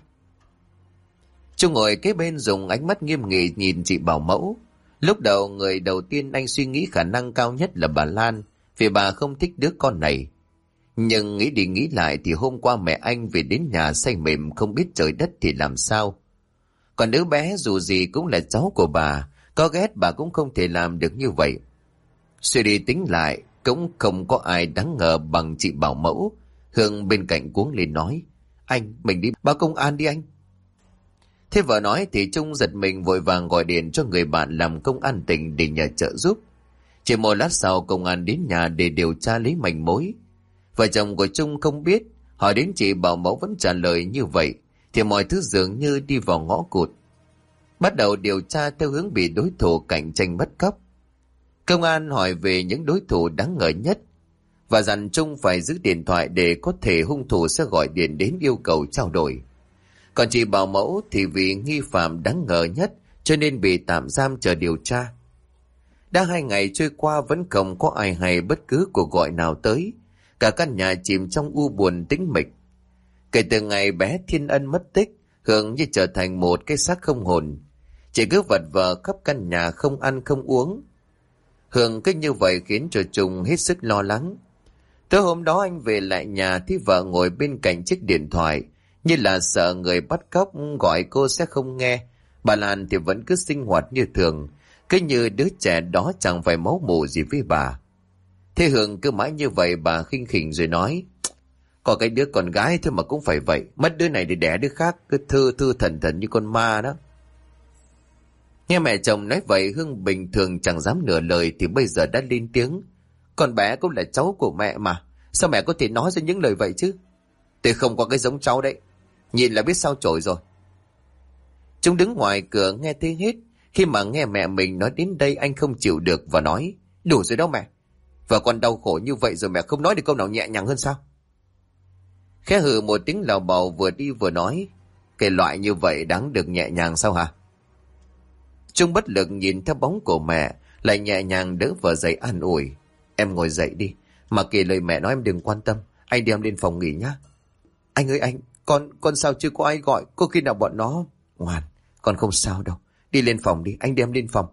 Trung ngồi kế bên dùng ánh mắt nghiêm nghị nhìn chị bảo mẫu. Lúc đầu người đầu tiên anh suy nghĩ khả năng cao nhất là bà Lan, vì bà không thích đứa con này. Nhưng nghĩ đi nghĩ lại thì hôm qua mẹ anh về đến nhà say mềm không biết trời đất thì làm sao. Còn đứa bé dù gì cũng là cháu của bà, có ghét bà cũng không thể làm được như vậy. Suy đi tính lại, cũng không có ai đáng ngờ bằng chị bảo mẫu. Hương bên cạnh cuống lên nói: Anh, mình đi báo công an đi anh. Thế vợ nói thì Trung giật mình vội vàng gọi điện cho người bạn làm công an tỉnh để nhờ trợ giúp. Chỉ một lát sau công an đến nhà để điều tra lấy manh mối. Vợ chồng của Trung không biết, hỏi đến chị bảo mẫu vẫn trả lời như vậy, thì mọi thứ dường như đi vào ngõ cụt. Bắt đầu điều tra theo hướng bị đối thủ cạnh tranh bắt cóc. Công an hỏi về những đối thủ đáng ngờ nhất và dặn Trung phải giữ điện thoại để có thể hung thủ sẽ gọi điện đến yêu cầu trao đổi. Còn chị bảo mẫu thì vì nghi phạm đáng ngờ nhất cho nên bị tạm giam chờ điều tra. Đã 2 ngày trôi qua vẫn không có ai hay bất cứ cuộc gọi nào tới. Cả căn nhà chìm trong u buồn tĩnh mịch. Kể từ ngày bé Thiên Ân mất tích, Hương như trở thành một cái xác không hồn. Chỉ cứ vật vờ khắp căn nhà không ăn không uống. Hương cứ như vậy khiến cho Trung hết sức lo lắng. Tới hôm đó anh về lại nhà thì vợ ngồi bên cạnh chiếc điện thoại, như là sợ người bắt cóc gọi cô sẽ không nghe. Bà Lan thì vẫn cứ sinh hoạt như thường, cứ như đứa trẻ đó chẳng phải máu mủ gì với bà. Thế Hương cứ mãi như vậy, bà khinh khỉnh rồi nói: Có cái đứa con gái thôi mà cũng phải vậy, mất đứa này để đẻ đứa khác, cứ thư thư thần thần như con ma đó. Nghe mẹ chồng nói vậy, Hương bình thường chẳng dám nửa lời thì bây giờ đã lên tiếng: Con bé cũng là cháu của mẹ mà, sao mẹ có thể nói ra những lời vậy chứ? Tôi không có cái giống cháu đấy, nhìn là biết sao chổi rồi. Chúng đứng ngoài cửa nghe thấy hết. Khi mà nghe mẹ mình nói đến đây, anh không chịu được và nói: Đủ rồi đâu mẹ, vợ con đau khổ như vậy rồi mẹ không nói được câu nào nhẹ nhàng hơn sao? Khẽ hừ một tiếng lào bào, vừa đi vừa nói: Cái loại như vậy đáng được nhẹ nhàng sao hả? Trung bất lực nhìn theo bóng của mẹ, lại nhẹ nhàng đỡ vợ dậy an ủi: Em ngồi dậy đi, mà kể lời mẹ nói em đừng quan tâm, anh đi em lên phòng nghỉ nhá. Anh ơi anh, con sao chưa có ai gọi, có khi nào bọn nó... Ngoan, con không sao đâu, đi lên phòng đi, anh đem lên phòng.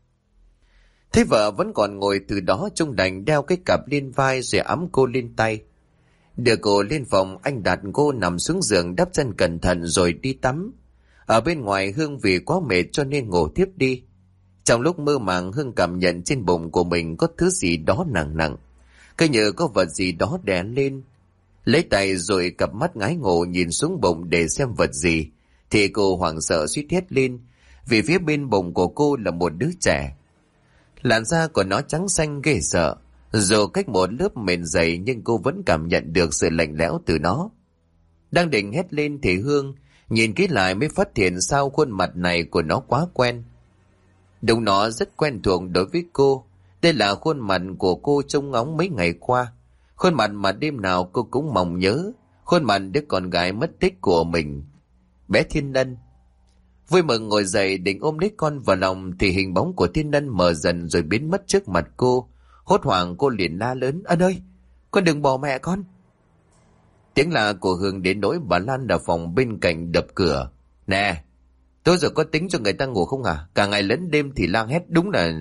Thấy vợ vẫn còn ngồi, từ đó Trung đành đeo cái cặp lên vai rồi ẵm cô lên tay. Đưa cô lên phòng, anh đặt cô nằm xuống giường đắp chân cẩn thận rồi đi tắm. Ở bên ngoài Hương vì quá mệt cho nên ngủ tiếp đi. Trong lúc mơ màng, Hương cảm nhận trên bụng của mình có thứ gì đó nặng nặng, cứ như có vật gì đó đè lên. Lấy tay rồi cặp mắt ngái ngộ nhìn xuống bụng để xem vật gì, thì cô hoảng sợ suýt hét lên, vì phía bên bụng của cô là một đứa trẻ. Làn da của nó trắng xanh ghê sợ, dù cách một lớp mền dày nhưng cô vẫn cảm nhận được sự lạnh lẽo từ nó. Đang định hét lên thì Hương nhìn kỹ lại mới phát hiện sao khuôn mặt này của nó quá quen. Đúng, nó rất quen thuộc đối với cô. Đây là khuôn mặt của cô trông ngóng mấy ngày qua. Khuôn mặt mà đêm nào cô cũng mong nhớ. Khuôn mặt đứa con gái mất tích của mình, bé Thiên Ân. Vui mừng ngồi dậy định ôm lấy con vào lòng thì hình bóng của Thiên Ân mờ dần rồi biến mất trước mặt cô. Hốt hoảng cô liền la lớn: Ân ơi, con đừng bỏ mẹ con. Tiếng la của Hương đến nỗi bà Lan ở phòng bên cạnh đập cửa: Nè, tôi giờ có tính cho người ta ngủ không à? Cả ngày lẫn đêm thì la hét đúng là...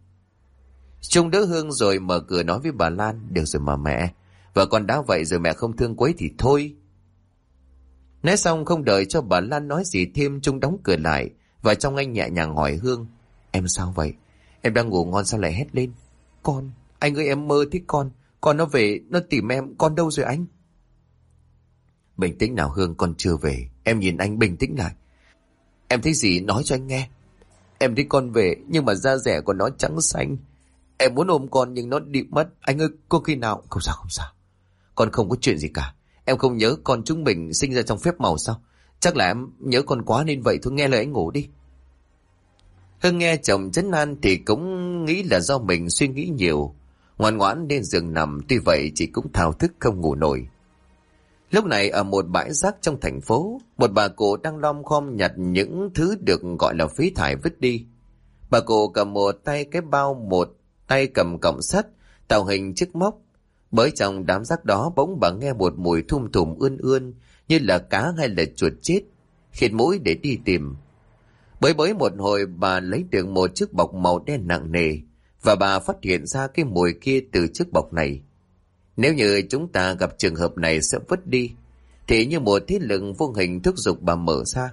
Trung đỡ Hương rồi mở cửa nói với bà Lan: Được rồi mà mẹ, vợ con đã vậy rồi, mẹ không thương quấy thì thôi. Nói xong không đợi cho bà Lan nói gì thêm, Trung đóng cửa lại và trong anh nhẹ nhàng hỏi Hương: Em sao vậy? Em đang ngủ ngon sao lại hét lên? Con, anh ơi, em mơ thấy con nó về, nó tìm em. Con đâu rồi anh? Bình tĩnh nào Hương, con chưa về. Em nhìn anh bình tĩnh lại. Em thấy gì nói cho anh nghe. Em thấy con về nhưng mà da rẻ của nó trắng xanh. Em muốn ôm con nhưng nó đi mất. Anh ơi, có khi nào... Không sao. Con không có chuyện gì cả. Em không nhớ con chúng mình sinh ra trong phép màu sao? Chắc là em nhớ con quá nên vậy thôi, nghe lời anh ngủ đi. Hương nghe chồng trấn an thì cũng nghĩ là do mình suy nghĩ nhiều. Ngoan ngoãn lên giường nằm, tuy vậy chị cũng thao thức không ngủ nổi. Lúc này ở một bãi rác trong thành phố, một bà cụ đang lom khom nhặt những thứ được gọi là phế thải vứt đi. Bà cụ cầm một tay cái bao, một tay cầm cọng sắt tạo hình chiếc móc. Bởi trong đám rác đó bỗng bà nghe một mùi thum thùm ươn ươn như là cá hay là chuột chết, khịt mũi để đi tìm. Bới một hồi bà lấy được một chiếc bọc màu đen nặng nề và bà phát hiện ra cái mùi kia từ chiếc bọc này. Nếu như chúng ta gặp trường hợp này sẽ vứt đi, thì như một thế lực vô hình thúc giục bà mở ra.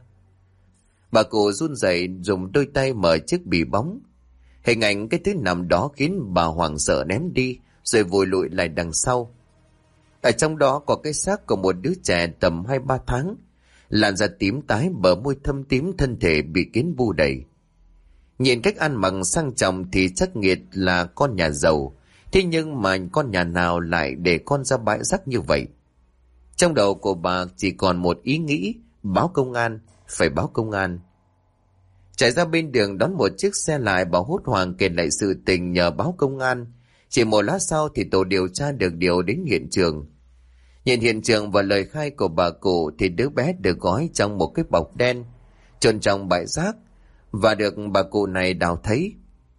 Bà cụ run rẩy dùng đôi tay mở chiếc bì bóng. Hình ảnh cái thứ nằm đó khiến bà hoảng sợ ném đi rồi vùi lụi lại đằng sau. Ở trong đó có cái xác của một đứa trẻ tầm 2-3 tháng, làn da tím tái, bờ môi thâm tím, thân thể bị kiến bu đầy. Nhìn cách ăn mặc sang trọng thì chắc nghiệt là con nhà giàu, thế nhưng mà con nhà nào lại để con ra bãi rác như vậy? Trong đầu của bà chỉ còn một ý nghĩ: báo công an, phải báo công an. Chạy ra bên đường đón một chiếc xe lại, bà hốt hoảng kể lại sự tình nhờ báo công an. Chỉ một lát sau thì tổ điều tra được điều đến hiện trường. Nhìn hiện trường và lời khai của bà cụ thì đứa bé được gói trong một cái bọc đen, chôn trong bãi rác và được bà cụ này đào thấy.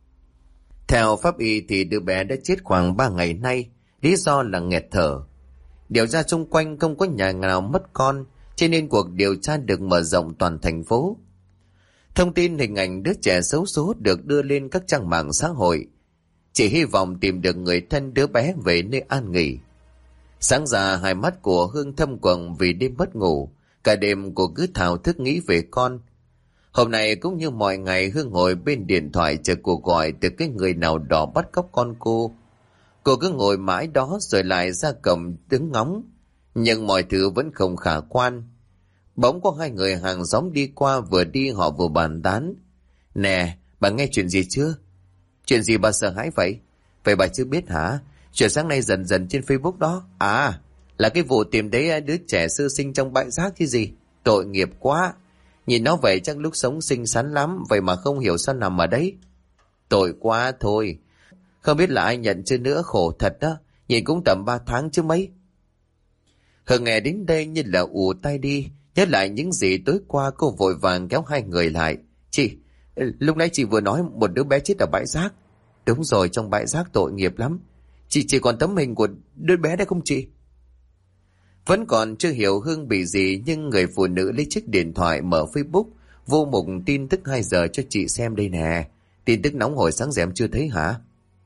Theo pháp y thì đứa bé đã chết khoảng 3 ngày nay, lý do là nghẹt thở. Điều tra xung quanh không có nhà nào mất con, cho nên cuộc điều tra được mở rộng toàn thành phố. Thông tin hình ảnh đứa trẻ xấu số được đưa lên các trang mạng xã hội, chỉ hy vọng tìm được người thân đứa bé về nơi an nghỉ. Sáng ra hai mắt của Hương thâm quầng vì đêm mất ngủ, cả đêm cô cứ thao thức nghĩ về con. Hôm nay cũng như mọi ngày, Hương ngồi bên điện thoại chờ cuộc gọi từ cái người nào đó bắt cóc con cô. Cô cứ ngồi mãi đó rồi lại ra cổng đứng ngóng, nhưng mọi thứ vẫn không khả quan. Bỗng có hai người hàng xóm đi qua, vừa đi họ vừa bàn tán: Nè, bà nghe chuyện gì chưa? Chuyện gì bà sợ hãi vậy? Vậy bà chưa biết hả? Chuyện sáng nay dần dần trên Facebook đó. À, là cái vụ tìm thấy đứa trẻ sơ sinh trong bãi rác chứ gì. Tội nghiệp quá. Nhìn nó vậy chắc lúc sống xinh xắn lắm, vậy mà không hiểu sao nằm ở đấy. Tội quá thôi. Không biết là ai nhận chưa nữa, khổ thật đó. Nhìn cũng tầm 3 tháng chứ mấy. Hương nghe đến đây như là ù tai đi, nhớ lại những gì tối qua. Cô vội vàng kéo hai người lại. Chị, lúc nãy chị vừa nói một đứa bé chết ở bãi rác. Đúng rồi, trong bãi rác, tội nghiệp lắm. Chị chỉ còn tấm hình của đứa bé đấy không chị? Vẫn còn chưa hiểu Hương bị gì, nhưng người phụ nữ lấy chiếc điện thoại mở Facebook, vô mục tin tức 2 giờ cho chị xem đây nè. Tin tức nóng hổi sáng giờ em chưa thấy hả?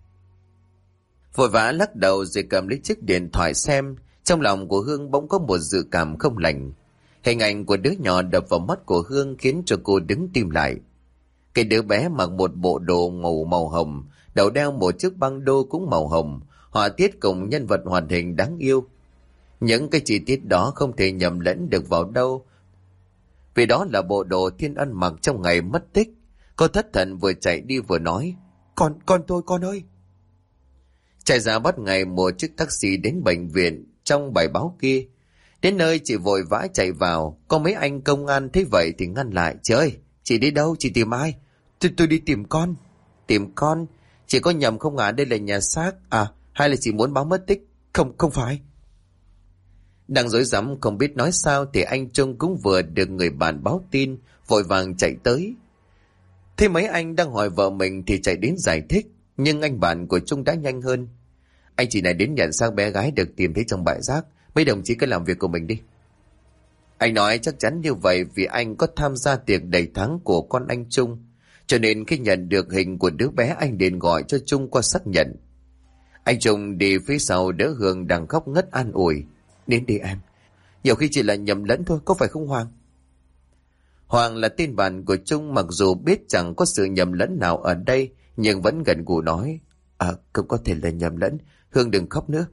Vội vã lắc đầu rồi cầm lấy chiếc điện thoại xem. Trong lòng của Hương bỗng có một dự cảm không lành. Hình ảnh của đứa nhỏ đập vào mắt của Hương khiến cho cô đứng tim lại. Cái đứa bé mặc một bộ đồ ngủ màu hồng, đầu đeo một chiếc băng đô cũng màu hồng, họa tiết cùng nhân vật hoạt hình đáng yêu. Những cái chi tiết đó không thể nhầm lẫn được vào đâu, vì đó là bộ đồ Thiên Ân mặc trong ngày mất tích, Cô thất thần vừa chạy đi vừa nói, con tôi con ơi. Chạy ra bắt ngay một chiếc taxi đến bệnh viện trong bài báo kia. Đến nơi chị vội vã chạy vào, có mấy anh công an thấy vậy thì ngăn lại. Chị ơi, chị đi đâu, chị tìm ai? Tôi đi tìm con. Tìm con? Chị có nhầm không ạ? Đây là nhà xác à? Hay là chị muốn báo mất tích? Không phải. Đang rối rắm không biết nói sao thì anh Trung cũng vừa được người bạn báo tin, vội vàng chạy tới. Thế mấy anh đang hỏi vợ mình thì chạy đến giải thích, nhưng anh bạn của Trung đã nhanh hơn. Anh chị này đến nhận xác bé gái được tìm thấy trong bãi rác, mấy đồng chí cứ làm việc của mình đi. Anh nói chắc chắn như vậy vì anh có tham gia tiệc đầy tháng của con anh Trung, cho nên khi nhận được hình của đứa bé anh liền gọi cho Trung qua xác nhận. Anh Trung đi phía sau đỡ Hương đang khóc ngất an ủi. Đến đi em, nhiều khi chỉ là nhầm lẫn thôi, có phải không Hoàng? Hoàng là tên bạn của Trung, mặc dù biết chẳng có sự nhầm lẫn nào ở đây nhưng vẫn gật gù nói, không có thể là nhầm lẫn, Hương đừng khóc nữa.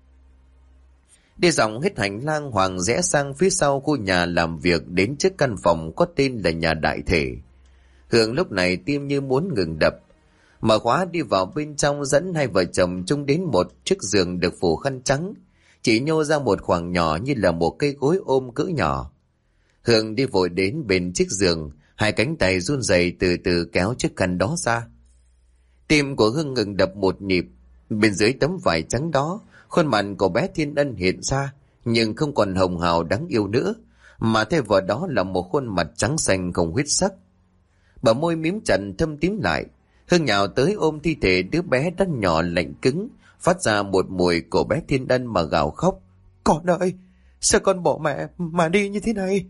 Đi dòng hết hành lang, Hoàng rẽ sang phía sau khu nhà làm việc đến trước căn phòng có tên là nhà đại thể. Hương lúc này tim như muốn ngừng đập. Mở khóa đi vào bên trong, dẫn hai vợ chồng Trung đến một chiếc giường được phủ khăn trắng, chỉ nhô ra một khoảng nhỏ như là một cây gối ôm cỡ nhỏ. Hương đi vội đến bên chiếc giường, hai cánh tay run rẩy từ từ kéo chiếc khăn đó ra. Tim của Hương ngừng đập một nhịp. Bên dưới tấm vải trắng đó, khuôn mặt của bé Thiên Ân hiện ra, nhưng không còn hồng hào đáng yêu nữa, mà thay vào đó là một khuôn mặt trắng xanh không huyết sắc. Bờ môi mím chặt thâm tím lại. Hương nhào tới ôm thi thể đứa bé đã nhỏ lạnh cứng, phát ra một mùi của bé Thiên Ân mà gào khóc. Con ơi, sao con bỏ mẹ mà đi như thế này?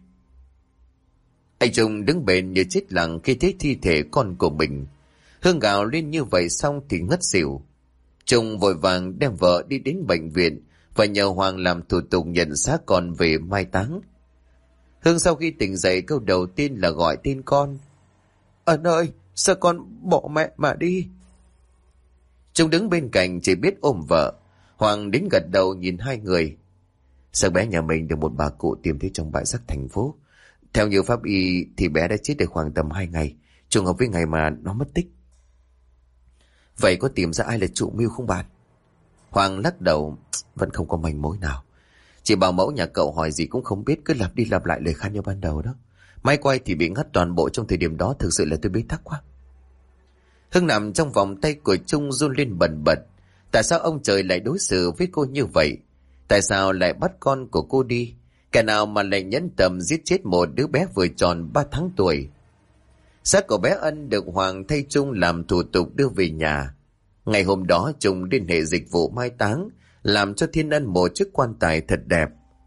Anh Trung đứng bên như chết lặng khi thấy thi thể con của mình. Hương gào lên như vậy xong thì ngất xỉu. Trung vội vàng đem vợ đi đến bệnh viện và nhờ Hoàng làm thủ tục nhận xác con về mai táng. Hương sau khi tỉnh dậy câu đầu tiên là gọi tên con. Ân ơi, sao con bỏ mẹ mà đi? Trung đứng bên cạnh chỉ biết ôm vợ. Hoàng đến gật đầu nhìn hai người. Sao bé nhà mình được một bà cụ tìm thấy trong bãi rác thành phố? Theo như pháp y thì bé đã chết được khoảng tầm 2 ngày, trùng hợp với ngày mà nó mất tích. Vậy có tìm ra ai là chủ mưu không bạn? Hoàng lắc đầu, vẫn không có manh mối nào. Chị bảo mẫu nhà cậu hỏi gì cũng không biết, cứ lặp đi lặp lại lời khai như ban đầu đó. Máy quay thì bị ngắt toàn bộ trong thời điểm đó, thực sự là tôi bế tắc quá. Hưng nằm trong vòng tay của Trung run lên bần bật. Tại sao ông trời lại đối xử với cô như vậy? Tại sao lại bắt con của cô đi? Kẻ nào mà lại nhẫn tâm giết chết một đứa bé vừa tròn 3 tháng tuổi? Xác của bé Ân được Hoàng thay Trung làm thủ tục đưa về nhà. Ngày hôm đó Trung liên hệ dịch vụ mai táng, làm cho Thiên Ân một chiếc quan tài thật đẹp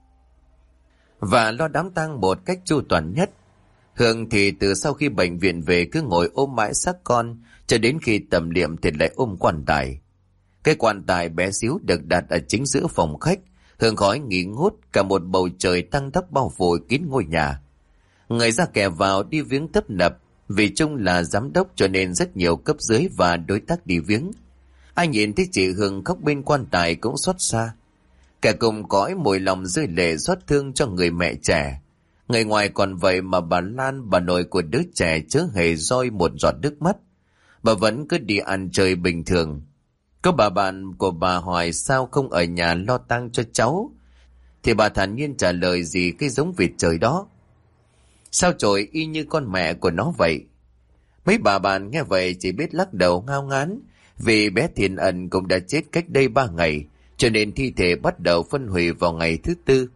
và lo đám tang một cách chu toàn nhất. Hương thì từ sau khi bệnh viện về cứ ngồi ôm mãi xác con, cho đến khi tầm liệm thì lại ôm quan tài. Cái quan tài bé xíu được đặt ở chính giữa phòng khách, hương khói nghi ngút, cả một bầu trời tăng tóc bao phủ kín ngôi nhà. Người ra kẻ vào đi viếng tấp nập, vì Trung là giám đốc cho nên rất nhiều cấp dưới và đối tác đi viếng. Ai nhìn thấy chị Hương khóc bên quan tài cũng xót xa. Cả cùng cõi mùi lòng rơi lệ xót thương cho người mẹ trẻ. Người ngoài còn vậy mà bà Lan, bà nội của đứa trẻ chớ hề roi một giọt nước mắt. Bà vẫn cứ đi ăn chơi bình thường. Có bà bạn của bà hỏi sao không ở nhà lo tang cho cháu, thì bà thản nhiên trả lời gì cái giống vịt trời đó. Sao trội y như con mẹ của nó vậy. Mấy bà bạn nghe vậy chỉ biết lắc đầu ngao ngán, vì bé Thiên Ân cũng đã chết cách đây 3 ngày, cho nên thi thể bắt đầu phân hủy vào ngày thứ Tư.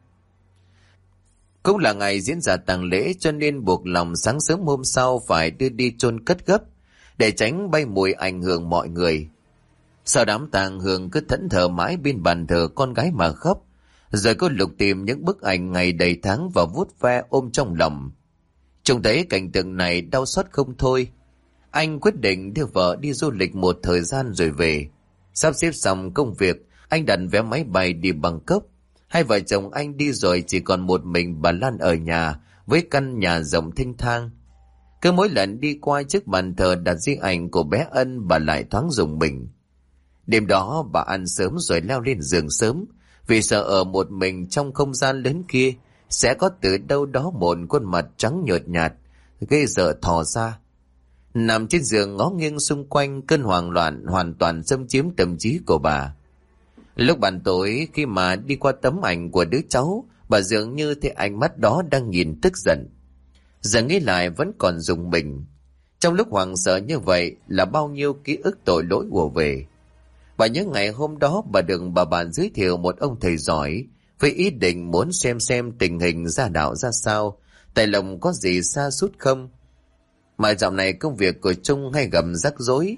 Cũng là ngày diễn ra tang lễ cho nên buộc lòng sáng sớm hôm sau phải đưa đi chôn cất gấp, để tránh bay mùi ảnh hưởng mọi người. Sau đám tang, Hương cứ thẫn thờ mãi bên bàn thờ con gái mà khóc, rồi cô lục tìm những bức ảnh ngày đầy tháng và vuốt ve ôm trong lòng. Trông thấy cảnh tượng này đau xót không thôi. Anh quyết định đưa vợ đi du lịch một thời gian rồi về. Sắp xếp xong công việc, anh đặt vé máy bay đi Bangkok. Hai vợ chồng anh đi rồi chỉ còn một mình bà Lan ở nhà với căn nhà rộng thênh thang. Cứ mỗi lần đi qua trước bàn thờ đặt di ảnh của bé Ân, bà lại thoáng rùng mình. Đêm đó bà ăn sớm rồi leo lên giường sớm, vì sợ ở một mình trong không gian lớn kia sẽ có từ đâu đó một khuôn mặt trắng nhợt nhạt ghê sợ thò ra. Nằm trên giường ngó nghiêng xung quanh, cơn hoảng loạn hoàn toàn xâm chiếm tâm trí của bà. Lúc ban tối khi mà đi qua tấm ảnh của đứa cháu, bà dường như thấy ánh mắt đó đang nhìn tức giận. Giờ nghĩ lại vẫn còn rùng mình. Trong lúc hoảng sợ như vậy là bao nhiêu ký ức tội lỗi ùa về. Bà nhớ ngày hôm đó bà được bà bạn giới thiệu một ông thầy giỏi với ý định muốn xem tình hình gia đạo ra sao, tại lòng có gì sa sút không. Mà dạo này công việc của Trung hay gặp rắc rối,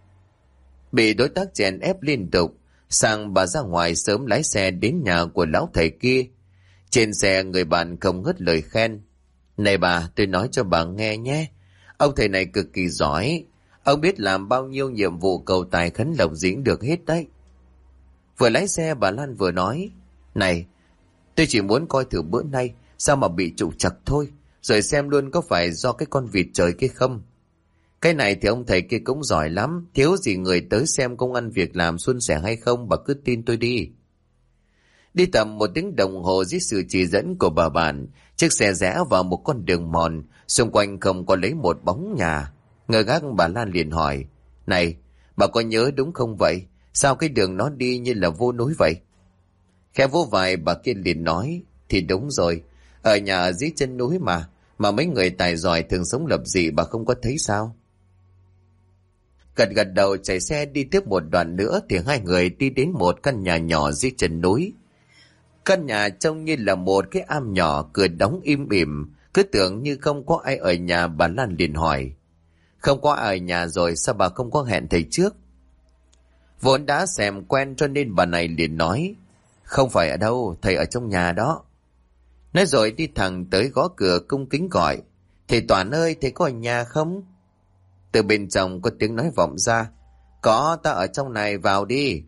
bị đối tác chèn ép liên tục. Sang bà ra ngoài sớm lái xe đến nhà của lão thầy kia. Trên xe người bạn không ngớt lời khen. Này bà, tôi nói cho bà nghe nhé. Ông thầy này cực kỳ giỏi. Ông biết làm bao nhiêu nhiệm vụ cầu tài khấn lộc diễn được hết đấy. Vừa lái xe bà Lan vừa nói. Này, tôi chỉ muốn coi thử bữa nay sao mà bị trục trặc thôi, rồi xem luôn có phải do cái con vịt trời kia không. Cái này thì ông thầy kia cũng giỏi lắm, thiếu gì người tới xem công ăn việc làm suôn sẻ hay không, bà cứ tin tôi đi. Đi tầm 1 tiếng đồng hồ dưới sự chỉ dẫn của bà bạn, chiếc xe rẽ vào một con đường mòn, xung quanh không có lấy một bóng nhà. Ngơ ngác bà Lan liền hỏi, này, bà có nhớ đúng không vậy? Sao cái đường nó đi như là vô núi vậy? Khẽ vỗ vai bà kia liền nói, thì đúng rồi, ở nhà ở dưới chân núi mà mấy người tài giỏi thường sống lập dị bà không có thấy sao? Gật gật đầu chạy xe đi tiếp một đoạn nữa thì hai người đi đến một căn nhà nhỏ dưới chân núi. Căn nhà trông như là một cái am nhỏ, cửa đóng im ỉm, cứ tưởng như không có ai ở nhà. Bà Lan liền hỏi, không có ai ở nhà rồi sao bà không có hẹn thầy trước? Vốn đã xem quen cho nên bà này liền nói, không phải ở đâu, thầy ở trong nhà đó. Nói rồi đi thẳng tới gõ cửa cung kính gọi, thầy Toản ơi, thầy có ở nhà không? Từ bên trong có tiếng nói vọng ra, có, ta ở trong này, vào đi.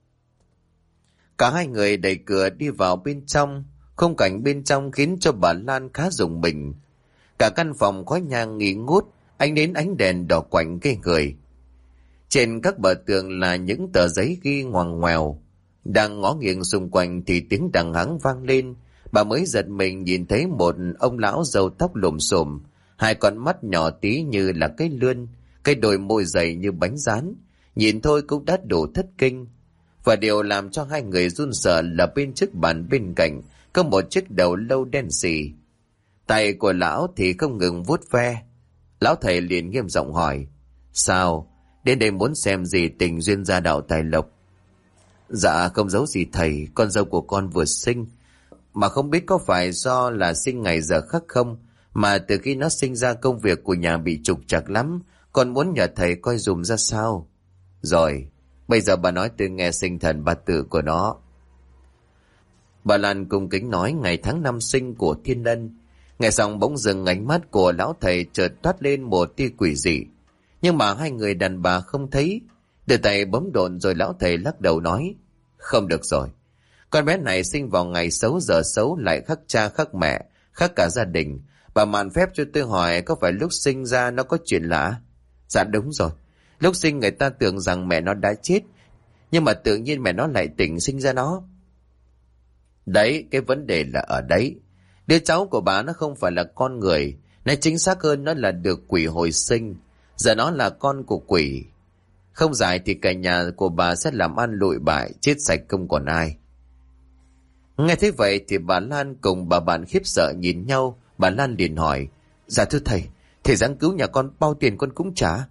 Cả hai người đẩy cửa đi vào bên trong. Khung cảnh bên trong khiến cho bà Lan khá rùng mình. Cả căn phòng khói nhang nghi ngút, ánh đến ánh đèn đỏ quạnh cây người. Trên các bờ tường là những tờ giấy ghi ngoằn ngoèo. Đang ngó nghiêng xung quanh thì tiếng đằng hắng vang lên. Bà mới giật mình nhìn thấy một ông lão râu tóc lùm xùm, hai con mắt nhỏ tí như là cái lươn, cái đôi môi dày như bánh rán, nhìn thôi cũng đã đủ thất kinh. Và điều làm cho hai người run sợ là bên chiếc bàn bên cạnh có một chiếc đầu lâu đen xì. Tay của lão thì không ngừng vuốt ve. Lão thầy liền nghiêm giọng hỏi, sao, đến đây muốn xem gì tình duyên gia đạo tài lộc? Dạ không giấu gì thầy, con dâu của con vừa sinh, mà không biết có phải do là sinh ngày giờ khắc không, mà từ khi nó sinh ra công việc của nhà bị trục trặc lắm, con muốn nhờ thầy coi dùm ra sao. Rồi, bây giờ bà nói tôi nghe sinh thần bát tự của nó. Bà Lan cung kính nói ngày tháng năm sinh của thiên ân. Nghe xong bỗng dừng ánh mắt của lão thầy chợt toát lên một tia quỷ dị. Nhưng mà hai người đàn bà không thấy. Đưa tay bấm độn rồi lão thầy lắc đầu nói, không được rồi. Con bé này sinh vào ngày xấu giờ xấu, lại khắc cha khắc mẹ, khắc cả gia đình. Bà mạn phép cho tôi hỏi có phải lúc sinh ra nó có chuyện lạ? Dạ đúng rồi. Lúc sinh người ta tưởng rằng mẹ nó đã chết, nhưng mà tự nhiên mẹ nó lại tỉnh sinh ra nó. Đấy, cái vấn đề là ở đấy. Đứa cháu của bà nó không phải là con người, nói chính xác hơn nó là được quỷ hồi sinh. Giờ nó là con của quỷ. Không dài thì cả nhà của bà sẽ làm ăn lụi bại, chết sạch không còn ai. Nghe thế vậy thì bà Lan cùng bà bạn khiếp sợ nhìn nhau. Bà Lan liền hỏi, dạ thưa thầy, thầy giáng cứu nhà con bao tiền con cũng trả.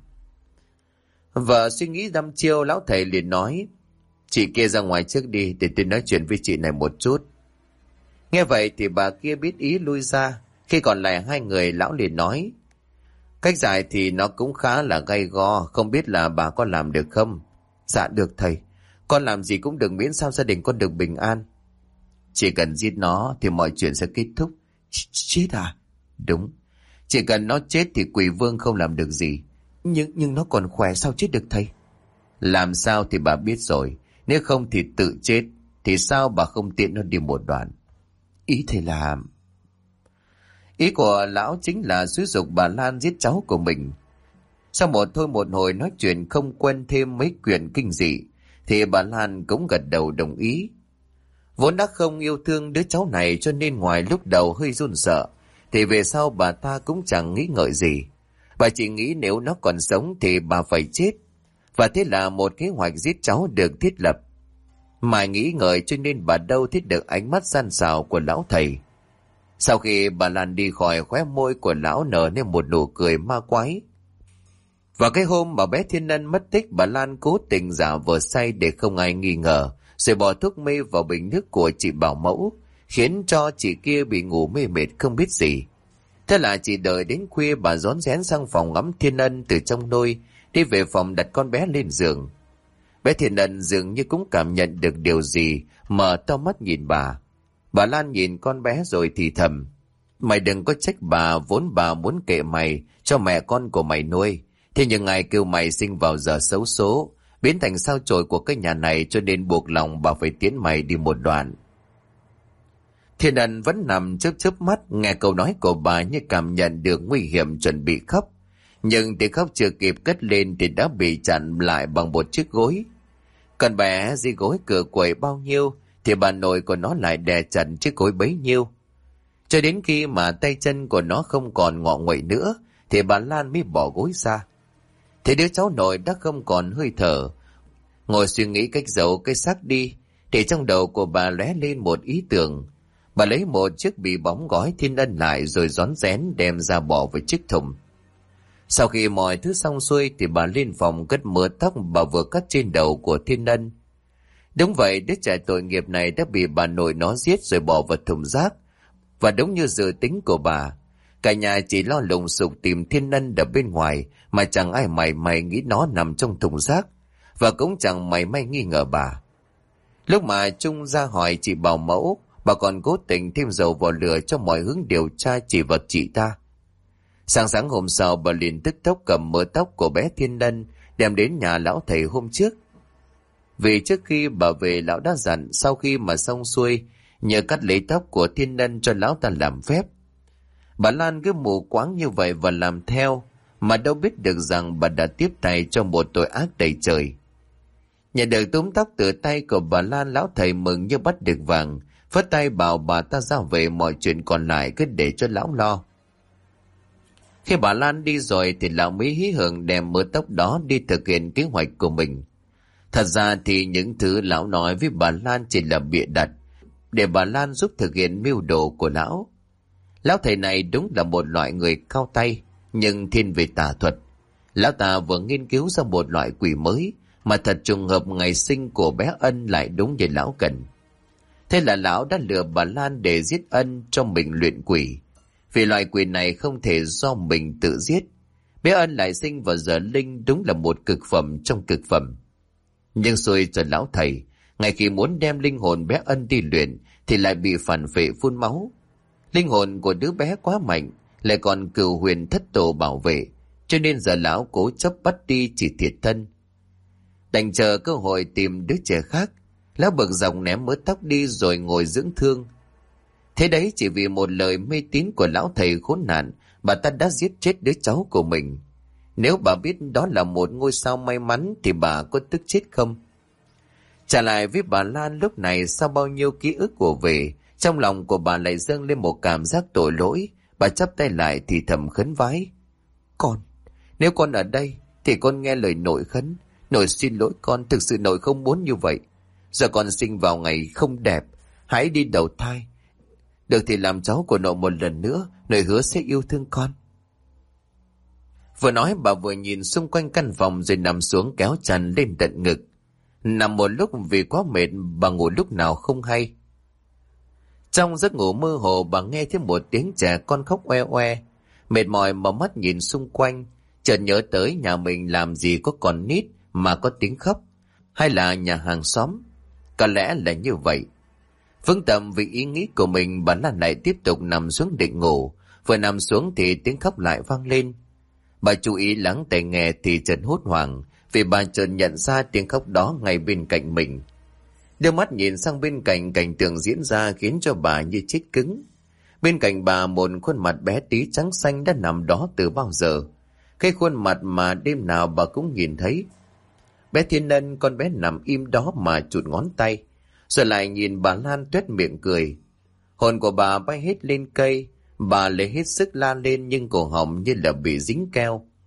Vợ suy nghĩ đăm chiêu, lão thầy liền nói, chị kia ra ngoài trước đi để tôi nói chuyện với chị này một chút. Nghe vậy thì bà kia biết ý lui ra. Khi còn lại hai người, lão liền nói, cách giải thì nó cũng khá là gay go, không biết là bà có làm được không? Dạ được thầy, con làm gì cũng được miễn sao gia đình con được bình an. Chỉ cần giết nó thì mọi chuyện sẽ kết thúc. Chết à? Đúng, chỉ cần nó chết thì quỷ vương không làm được gì. Nhưng nó còn khỏe sao chết được thầy? Làm sao thì bà biết rồi, nếu không thì tự chết. Thì sao bà không tiện nó đi một đoạn? Ý thầy là... Ý của lão chính là xúi giục bà Lan giết cháu của mình. Sau một hồi nói chuyện không quen thêm mấy chuyện kinh dị, thì bà Lan cũng gật đầu đồng ý. Vốn đã không yêu thương đứa cháu này cho nên ngoài lúc đầu hơi run sợ, thì về sau bà ta cũng chẳng nghĩ ngợi gì. Bà chỉ nghĩ nếu nó còn sống thì bà phải chết. Và thế là một kế hoạch giết cháu được thiết lập. Mai nghĩ ngợi cho nên bà đâu thích được ánh mắt gian xảo của lão thầy. Sau khi bà Lan đi khỏi, khóe môi của lão nở nên một nụ cười ma quái. Vào cái hôm mà bé Thiên Ân mất tích, bà Lan cố tình giả vờ say để không ai nghi ngờ, rồi bỏ thuốc mê vào bình nước của chị Bảo Mẫu, khiến cho chị kia bị ngủ mê mệt không biết gì. Thế là chị đợi đến khuya, bà rón rén sang phòng ngắm Thiên Ân từ trong nôi, đi về phòng đặt con bé lên giường. Bé Thiên Ân dường như cũng cảm nhận được điều gì, mở to mắt nhìn bà. Bà Lan nhìn con bé rồi thì thầm: Mày đừng có trách bà, vốn bà muốn kệ mày cho mẹ con của mày nuôi. Thế nhưng ai kêu mày sinh vào giờ xấu số, biến thành sao chổi của cái nhà này, cho nên buộc lòng bà phải tiến mày đi một đoạn. Thiên Ân vẫn nằm chớp chớp mắt, nghe câu nói của bà như cảm nhận được nguy hiểm, chuẩn bị khóc. Nhưng tiếng khóc chưa kịp cất lên thì đã bị chặn lại bằng một chiếc gối. Con bé di gối cửa quậy bao nhiêu thì bà nội của nó lại đè chặt chiếc gối bấy nhiêu. Cho đến khi mà tay chân của nó không còn ngọ nguậy nữa thì bà Lan mới bỏ gối ra. Thế đứa cháu nội đã không còn hơi thở, ngồi suy nghĩ cách giấu cái xác đi, thì trong đầu của bà lóe lên một ý tưởng. Bà lấy một chiếc bì bóng gói Thiên Ân lại rồi rón rén đem ra bỏ vào chiếc thùng. Sau khi mọi thứ xong xuôi thì bà lên phòng cất mớ tóc bà vừa cắt trên đầu của Thiên Ân. Đúng vậy, đứa trẻ tội nghiệp này đã bị bà nội nó giết rồi bỏ vào thùng rác. Và đúng như dự tính của bà, cả nhà chỉ lo lùng sục tìm Thiên Ân ở bên ngoài, mà chẳng ai mày nghĩ nó nằm trong thùng rác, và cũng chẳng mày may nghi ngờ bà. Lúc mà Trung ra hỏi chị Bảo Mẫu, bà còn cố tình thêm dầu vào lửa cho mọi hướng điều tra chỉ vào chị ta. Sáng hôm sau, bà liền tức tốc cầm mớ tóc của bé Thiên Ân đem đến nhà lão thầy hôm trước. Vì trước khi bà về, lão đã dặn sau khi mà xong xuôi nhờ cắt lấy tóc của Thiên Ân cho lão ta làm phép. Bà Lan cứ mù quáng như vậy và làm theo, mà đâu biết được rằng bà đã tiếp tay cho một tội ác đầy trời. Nhận được túm tóc từ tay của bà Lan, lão thầy mừng như bắt được vàng, phất tay bảo bà ta ra về, mọi chuyện còn lại cứ để cho lão lo. Khi bà Lan đi rồi thì lão mới hí hưởng đem mớ tóc đó đi thực hiện kế hoạch của mình. Thật ra thì những thứ lão nói với bà Lan chỉ là bịa đặt, để bà Lan giúp thực hiện mưu đồ của lão. Lão thầy này đúng là một loại người cao tay, nhưng thiên về tà thuật. Lão ta vừa nghiên cứu ra một loại quỷ mới, mà thật trùng hợp ngày sinh của bé Ân lại đúng như lão cần. Thế là lão đã lừa bà Lan để giết Ân cho mình luyện quỷ. Vì loại quỷ này không thể do mình tự giết. Bé Ân lại sinh vào giờ linh, đúng là một cực phẩm trong cực phẩm. Nhưng xui cho lão thầy, ngay khi muốn đem linh hồn bé Ân đi luyện thì lại bị phản phệ phun máu. Linh hồn của đứa bé quá mạnh, lại còn cửu huyền thất tổ bảo vệ, cho nên giờ lão cố chấp bắt đi chỉ thiệt thân. Đành chờ cơ hội tìm đứa trẻ khác, lão bực dọc ném mớ tóc đi rồi ngồi dưỡng thương. Thế đấy, chỉ vì một lời mê tín của lão thầy khốn nạn, bà ta đã giết chết đứa cháu của mình. Nếu bà biết đó là một ngôi sao may mắn thì bà có tức chết không? Trả lại với bà Lan lúc này, sau bao nhiêu ký ức của về, trong lòng của bà lại dâng lên một cảm giác tội lỗi. Bà chắp tay lại thì thầm khấn vái: Con, nếu con ở đây thì con nghe lời nội khấn. Nội xin lỗi con, thực sự nội không muốn như vậy. Giờ con sinh vào ngày không đẹp, hãy đi đầu thai. Được thì làm cháu của nội một lần nữa, nội hứa sẽ yêu thương con. Vừa nói bà vừa nhìn xung quanh căn phòng rồi nằm xuống kéo chăn lên tận ngực. Nằm một lúc vì quá mệt, bà ngủ lúc nào không hay. Trong giấc ngủ mơ hồ, bà nghe thấy một tiếng trẻ con khóc oe oe. Mệt mỏi mở mắt nhìn xung quanh, chợt nhớ tới nhà mình làm gì có con nít mà có tiếng khóc, hay là nhà hàng xóm. Có lẽ là như vậy. Vững tâm vì ý nghĩ của mình, bà Lan lại tiếp tục nằm xuống định ngủ. Vừa nằm xuống thì tiếng khóc lại vang lên. Bà chú ý lắng tai nghe thì chợt hốt hoảng, vì bà chợt nhận ra tiếng khóc đó ngay bên cạnh mình. Đưa mắt nhìn sang bên cạnh, cảnh tượng diễn ra khiến cho bà như chết cứng. Bên cạnh bà, một khuôn mặt bé tí trắng xanh đã nằm đó từ bao giờ. Cái khuôn mặt mà đêm nào bà cũng nhìn thấy. Bé Thiên Ân, con bé nằm im đó mà chụt ngón tay, rồi lại nhìn bà Lan tuét miệng cười. Hồn của bà bay hết lên cây, bà lấy hết sức la lên nhưng cổ họng như là bị dính keo.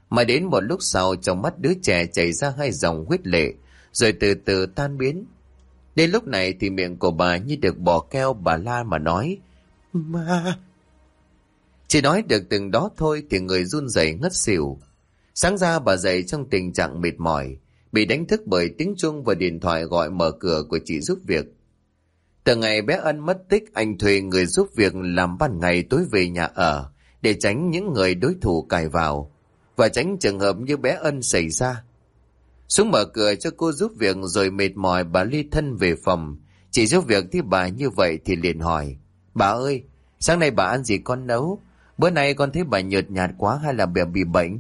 Mà đến một lúc sau, trong mắt đứa trẻ chảy ra hai dòng huyết lệ, rồi từ từ tan biến. Đến lúc này thì miệng của bà như được bò keo, bà la mà nói: "Ma!" Chỉ nói được từng đó thôi thì người run rẩy ngất xỉu. Sáng ra bà dậy trong tình trạng mệt mỏi, bị đánh thức bởi tiếng chuông và điện thoại gọi mở cửa của chị giúp việc. Từ ngày bé Ân mất tích, anh thuê người giúp việc làm ban ngày tối về nhà ở, để tránh những người đối thủ cài vào, và tránh trường hợp như bé Ân xảy ra. Xuống mở cửa cho cô giúp việc rồi mệt mỏi bà ly thân về phòng. Chị giúp việc thấy bà như vậy thì liền hỏi: "Bà ơi, sáng nay bà ăn gì con nấu? Bữa nay con thấy bà nhợt nhạt quá, hay là bị bệnh?"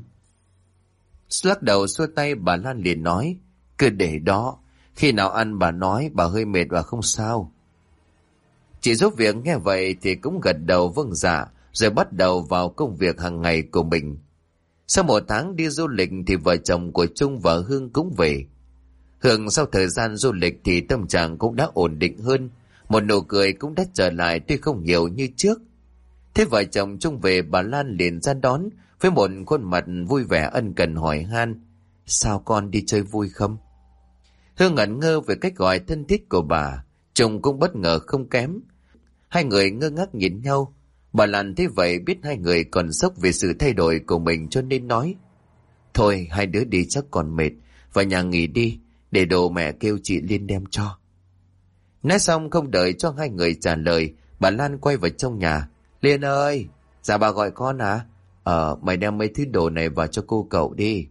Lắc đầu xua tay, bà Lan liền nói: "Cứ để đó, khi nào ăn bà nói, bà hơi mệt và không sao." Chị giúp việc nghe vậy thì cũng gật đầu vâng dạ, rồi bắt đầu vào công việc hàng ngày của mình. Sau một tháng đi du lịch thì vợ chồng của Trung và Hương cũng về. Hương sau thời gian du lịch thì tâm trạng cũng đã ổn định hơn, một nụ cười cũng đã trở lại tuy không nhiều như trước. Thế vợ chồng Trung về, bà Lan liền ra đón với một khuôn mặt vui vẻ ân cần hỏi han: "Sao con đi chơi vui không?" Hương ngẩn ngơ về cách gọi thân thiết của bà, Trung cũng bất ngờ không kém. Hai người ngơ ngác nhìn nhau. Bà Lan thấy vậy biết hai người còn sốc về sự thay đổi của mình cho nên nói: "Thôi hai đứa đi chắc còn mệt, vào nhà nghỉ đi, để đồ mẹ kêu chị Liên đem cho." Nói xong không đợi cho hai người trả lời, bà Lan quay vào trong nhà: "Liên ơi!" "Dạ bà gọi con à?" Mày đem mấy thứ đồ này vào cho cô cậu đi."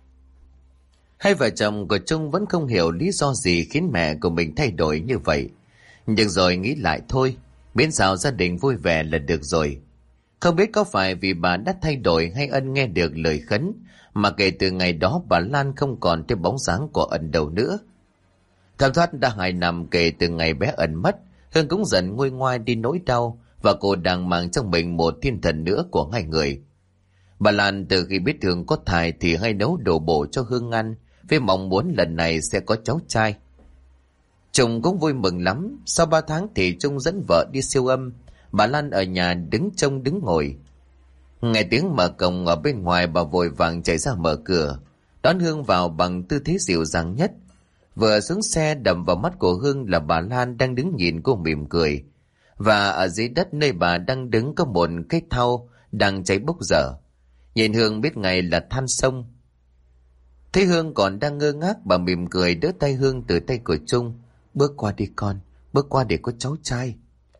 Hai vợ chồng của Trung vẫn không hiểu lý do gì khiến mẹ của mình thay đổi như vậy. Nhưng rồi nghĩ lại thôi, miễn sao gia đình vui vẻ là được rồi. Không biết có phải vì bà đã thay đổi hay Ân nghe được lời khấn, mà kể từ ngày đó bà Lan không còn thấy bóng dáng của Ân đâu nữa. Thảm thoát đã 2 năm kể từ ngày bé Ân mất, Hương cũng dần nguôi ngoai đi nỗi đau, và cô đang mang trong mình một thiên thần nữa của hai người. Bà Lan từ khi biết Hương có thai thì hay nấu đồ bổ cho Hương ăn, với mong muốn lần này sẽ có cháu trai. Trung cũng vui mừng lắm. Sau 3 tháng thì Trung dẫn vợ đi siêu âm, bà Lan ở nhà đứng trông đứng ngồi. Nghe tiếng mở cổng ở bên ngoài, bà vội vàng chạy ra mở cửa, đón Hương vào bằng tư thế dịu dàng nhất. Vừa xuống xe, đập vào mắt của Hương là bà Lan đang đứng nhìn cô mỉm cười, và ở dưới đất nơi bà đang đứng có một cái thau đang cháy bốc dở. Nhìn Hương biết ngay là than sông. Thấy Hương còn đang ngơ ngác, bà mỉm cười đỡ tay Hương từ tay của Trung: "Bước qua đi con, bước qua để có cháu trai."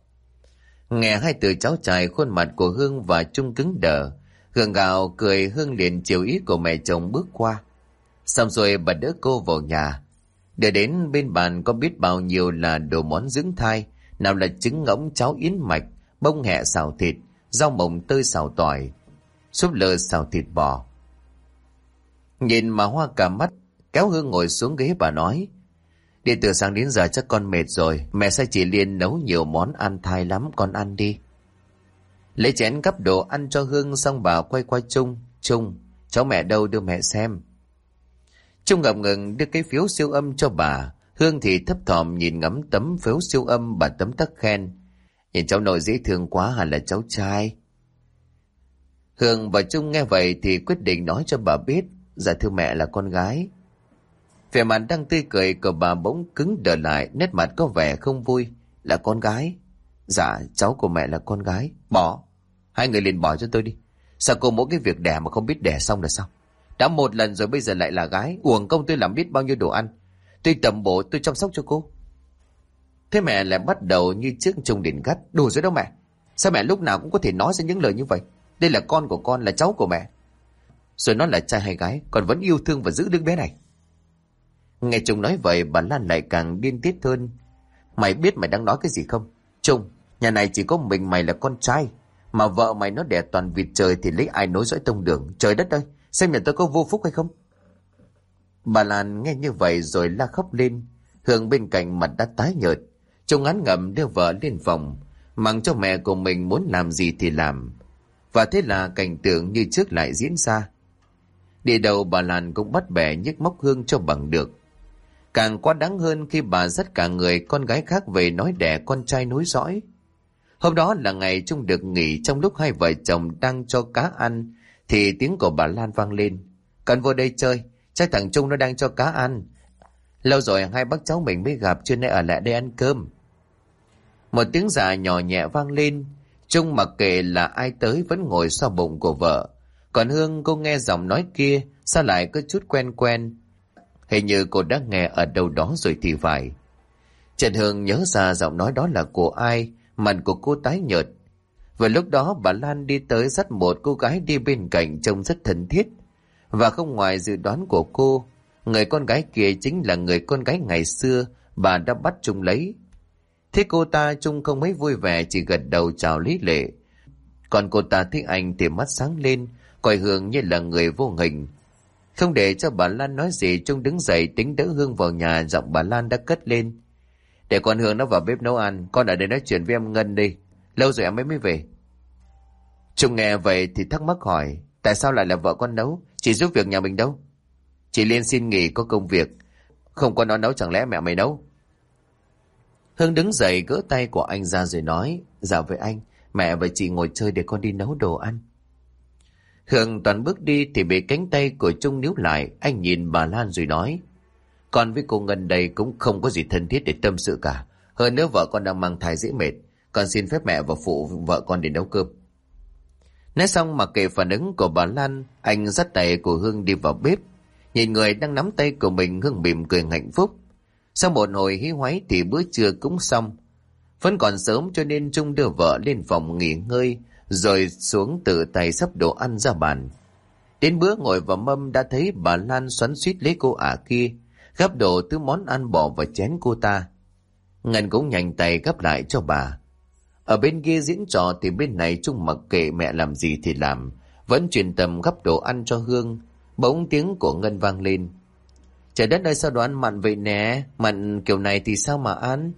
Nghe hai từ cháu trai, khuôn mặt của Hương và Trung cứng đờ. Gượng gạo cười, Hương liền chiều ý của mẹ chồng bước qua. Xong rồi bà đỡ cô vào nhà. Đưa đến bên bàn có biết bao nhiêu là đồ món dưỡng thai, nào là trứng ngỗng, cháo yến mạch, bông hẹ xào thịt, rau mồng tơi xào tỏi, súp lơ xào thịt bò. Nhìn mà hoa cả mắt, kéo Hương ngồi xuống ghế, bà nói: "Đi từ sáng đến giờ chắc con mệt rồi, mẹ sai chị Liên nấu nhiều món ăn thai lắm, con ăn đi." Lấy chén gắp đồ ăn cho Hương xong bà quay qua Trung: "Trung, cháu mẹ đâu, đưa mẹ xem." Trung ngập ngừng đưa cái phiếu siêu âm cho bà. Hương thì thấp thỏm nhìn ngắm tấm phiếu siêu âm, bà tấm tắc khen: "Nhìn cháu nội dễ thương quá, hẳn là cháu trai." Hương và Trung nghe vậy thì quyết định nói cho bà biết: "Dạ thưa mẹ, là con gái." Vẻ mặt đang tươi cười của bà bỗng cứng đờ lại, nét mặt có vẻ không vui. "Là con gái?" "Dạ, cháu của mẹ là con gái." "Bỏ, hai người liền bỏ cho tôi đi. Sao cô mỗi cái việc đẻ mà không biết đẻ xong là sao? Đã 1 lần rồi bây giờ lại là gái, uổng công tôi làm biết bao nhiêu đồ ăn. Tôi tầm bổ, tôi chăm sóc cho cô." Thế mẹ lại bắt đầu như trước. Trung điện gắt: "Đủ rồi đâu mẹ, sao mẹ lúc nào cũng có thể nói ra những lời như vậy? Đây là con của con, là cháu của mẹ. Rồi nó là trai hay gái, con vẫn yêu thương và giữ đứa bé này." Nghe Trung nói vậy, bà Lan lại càng điên tiết hơn: "Mày biết mày đang nói cái gì không? Trung, nhà này chỉ có mình mày là con trai, mà vợ mày nó đẻ toàn vịt trời thì lấy ai nối dõi tông đường? Trời đất ơi, xem nhà tôi có vô phúc hay không?" Bà Lan nghe như vậy rồi la khóc lên. Hương bên cạnh mặt đã tái nhợt. Trung ngán ngẩm đưa vợ lên phòng, mặc cho mẹ của mình muốn làm gì thì làm. Và thế là cảnh tượng như trước lại diễn ra. Đi đầu bà Lan cũng bắt bẻ nhức móc Hương cho bằng được. Càng quá đáng hơn khi bà dắt cả người con gái khác về nói đẻ con trai nối dõi. Hôm đó là ngày Trung được nghỉ, trong lúc hai vợ chồng đang cho cá ăn thì tiếng của bà Lan vang lên. Cần vô đây chơi, chắc thằng Trung nó đang cho cá ăn. Lâu rồi hai bác cháu mình mới gặp, cho nên ở lại đây ăn cơm. Một tiếng dạ nhỏ nhẹ vang lên. Trung mặc kệ là ai tới vẫn ngồi sau bụng của vợ. Còn Hương, cô nghe giọng nói kia sao lại có chút quen quen, hình như cô đã nghe ở đâu đó rồi thì phải. Trần Hương nhớ ra giọng nói đó là của ai, mặt của cô tái nhợt. Vừa lúc đó bà Lan đi tới dắt một cô gái đi bên cạnh trông rất thân thiết. Và không ngoài dự đoán của cô, người con gái kia chính là người con gái ngày xưa bà đã bắt Trung lấy. Thế cô ta, Trung không mấy vui vẻ, chỉ gật đầu chào lý lệ. Còn cô ta thấy anh thì mắt sáng lên, coi Hương như là người vô hình. Không để cho bà Lan nói gì, Trung đứng dậy tính đỡ Hương vào nhà. Giọng bà Lan đã cất lên. Để con Hương nó vào bếp nấu ăn, con ở đây nói chuyện với em Ngân đi. Lâu rồi em mới về. Trung nghe vậy thì thắc mắc hỏi, tại sao lại là vợ con nấu? Chị giúp việc nhà mình đâu? Chị Liên xin nghỉ có công việc. Không có nó nấu chẳng lẽ mẹ mày nấu? Hương đứng dậy gỡ tay của anh ra rồi nói, dạ với anh, mẹ và chị ngồi chơi để con đi nấu đồ ăn. Hương toàn bước đi thì bị cánh tay của Trung níu lại. Anh nhìn bà Lan rồi nói, con với cô Ngân đây cũng không có gì thân thiết để tâm sự cả. Hơn nữa vợ con đang mang thai dễ mệt. Con xin phép mẹ và phụ vợ con để nấu cơm. Nói xong mặc kệ phản ứng của bà Lan, anh dắt tay của Hương đi vào bếp. Nhìn người đang nắm tay của mình, Hương mỉm cười hạnh phúc. Sau một hồi hí hoáy thì bữa trưa cũng xong. Vẫn còn sớm cho nên Trung đưa vợ lên phòng nghỉ ngơi, rồi xuống tự tay sắp đồ ăn ra bàn. Đến bữa ngồi vào mâm đã thấy bà Lan xoắn xuýt lấy cô ả kia, gắp đồ thứ món ăn bỏ vào chén cô ta. Ngân cũng nhanh tay gắp lại cho bà. Ở bên kia diễn trò thì bên này Trung mặc kệ mẹ làm gì thì làm, vẫn chuyên tâm gắp đồ ăn cho Hương. Bỗng tiếng của Ngân vang lên. Trời đất ơi, sao đồ ăn mặn vậy nè? Mặn kiểu này thì sao mà ăn?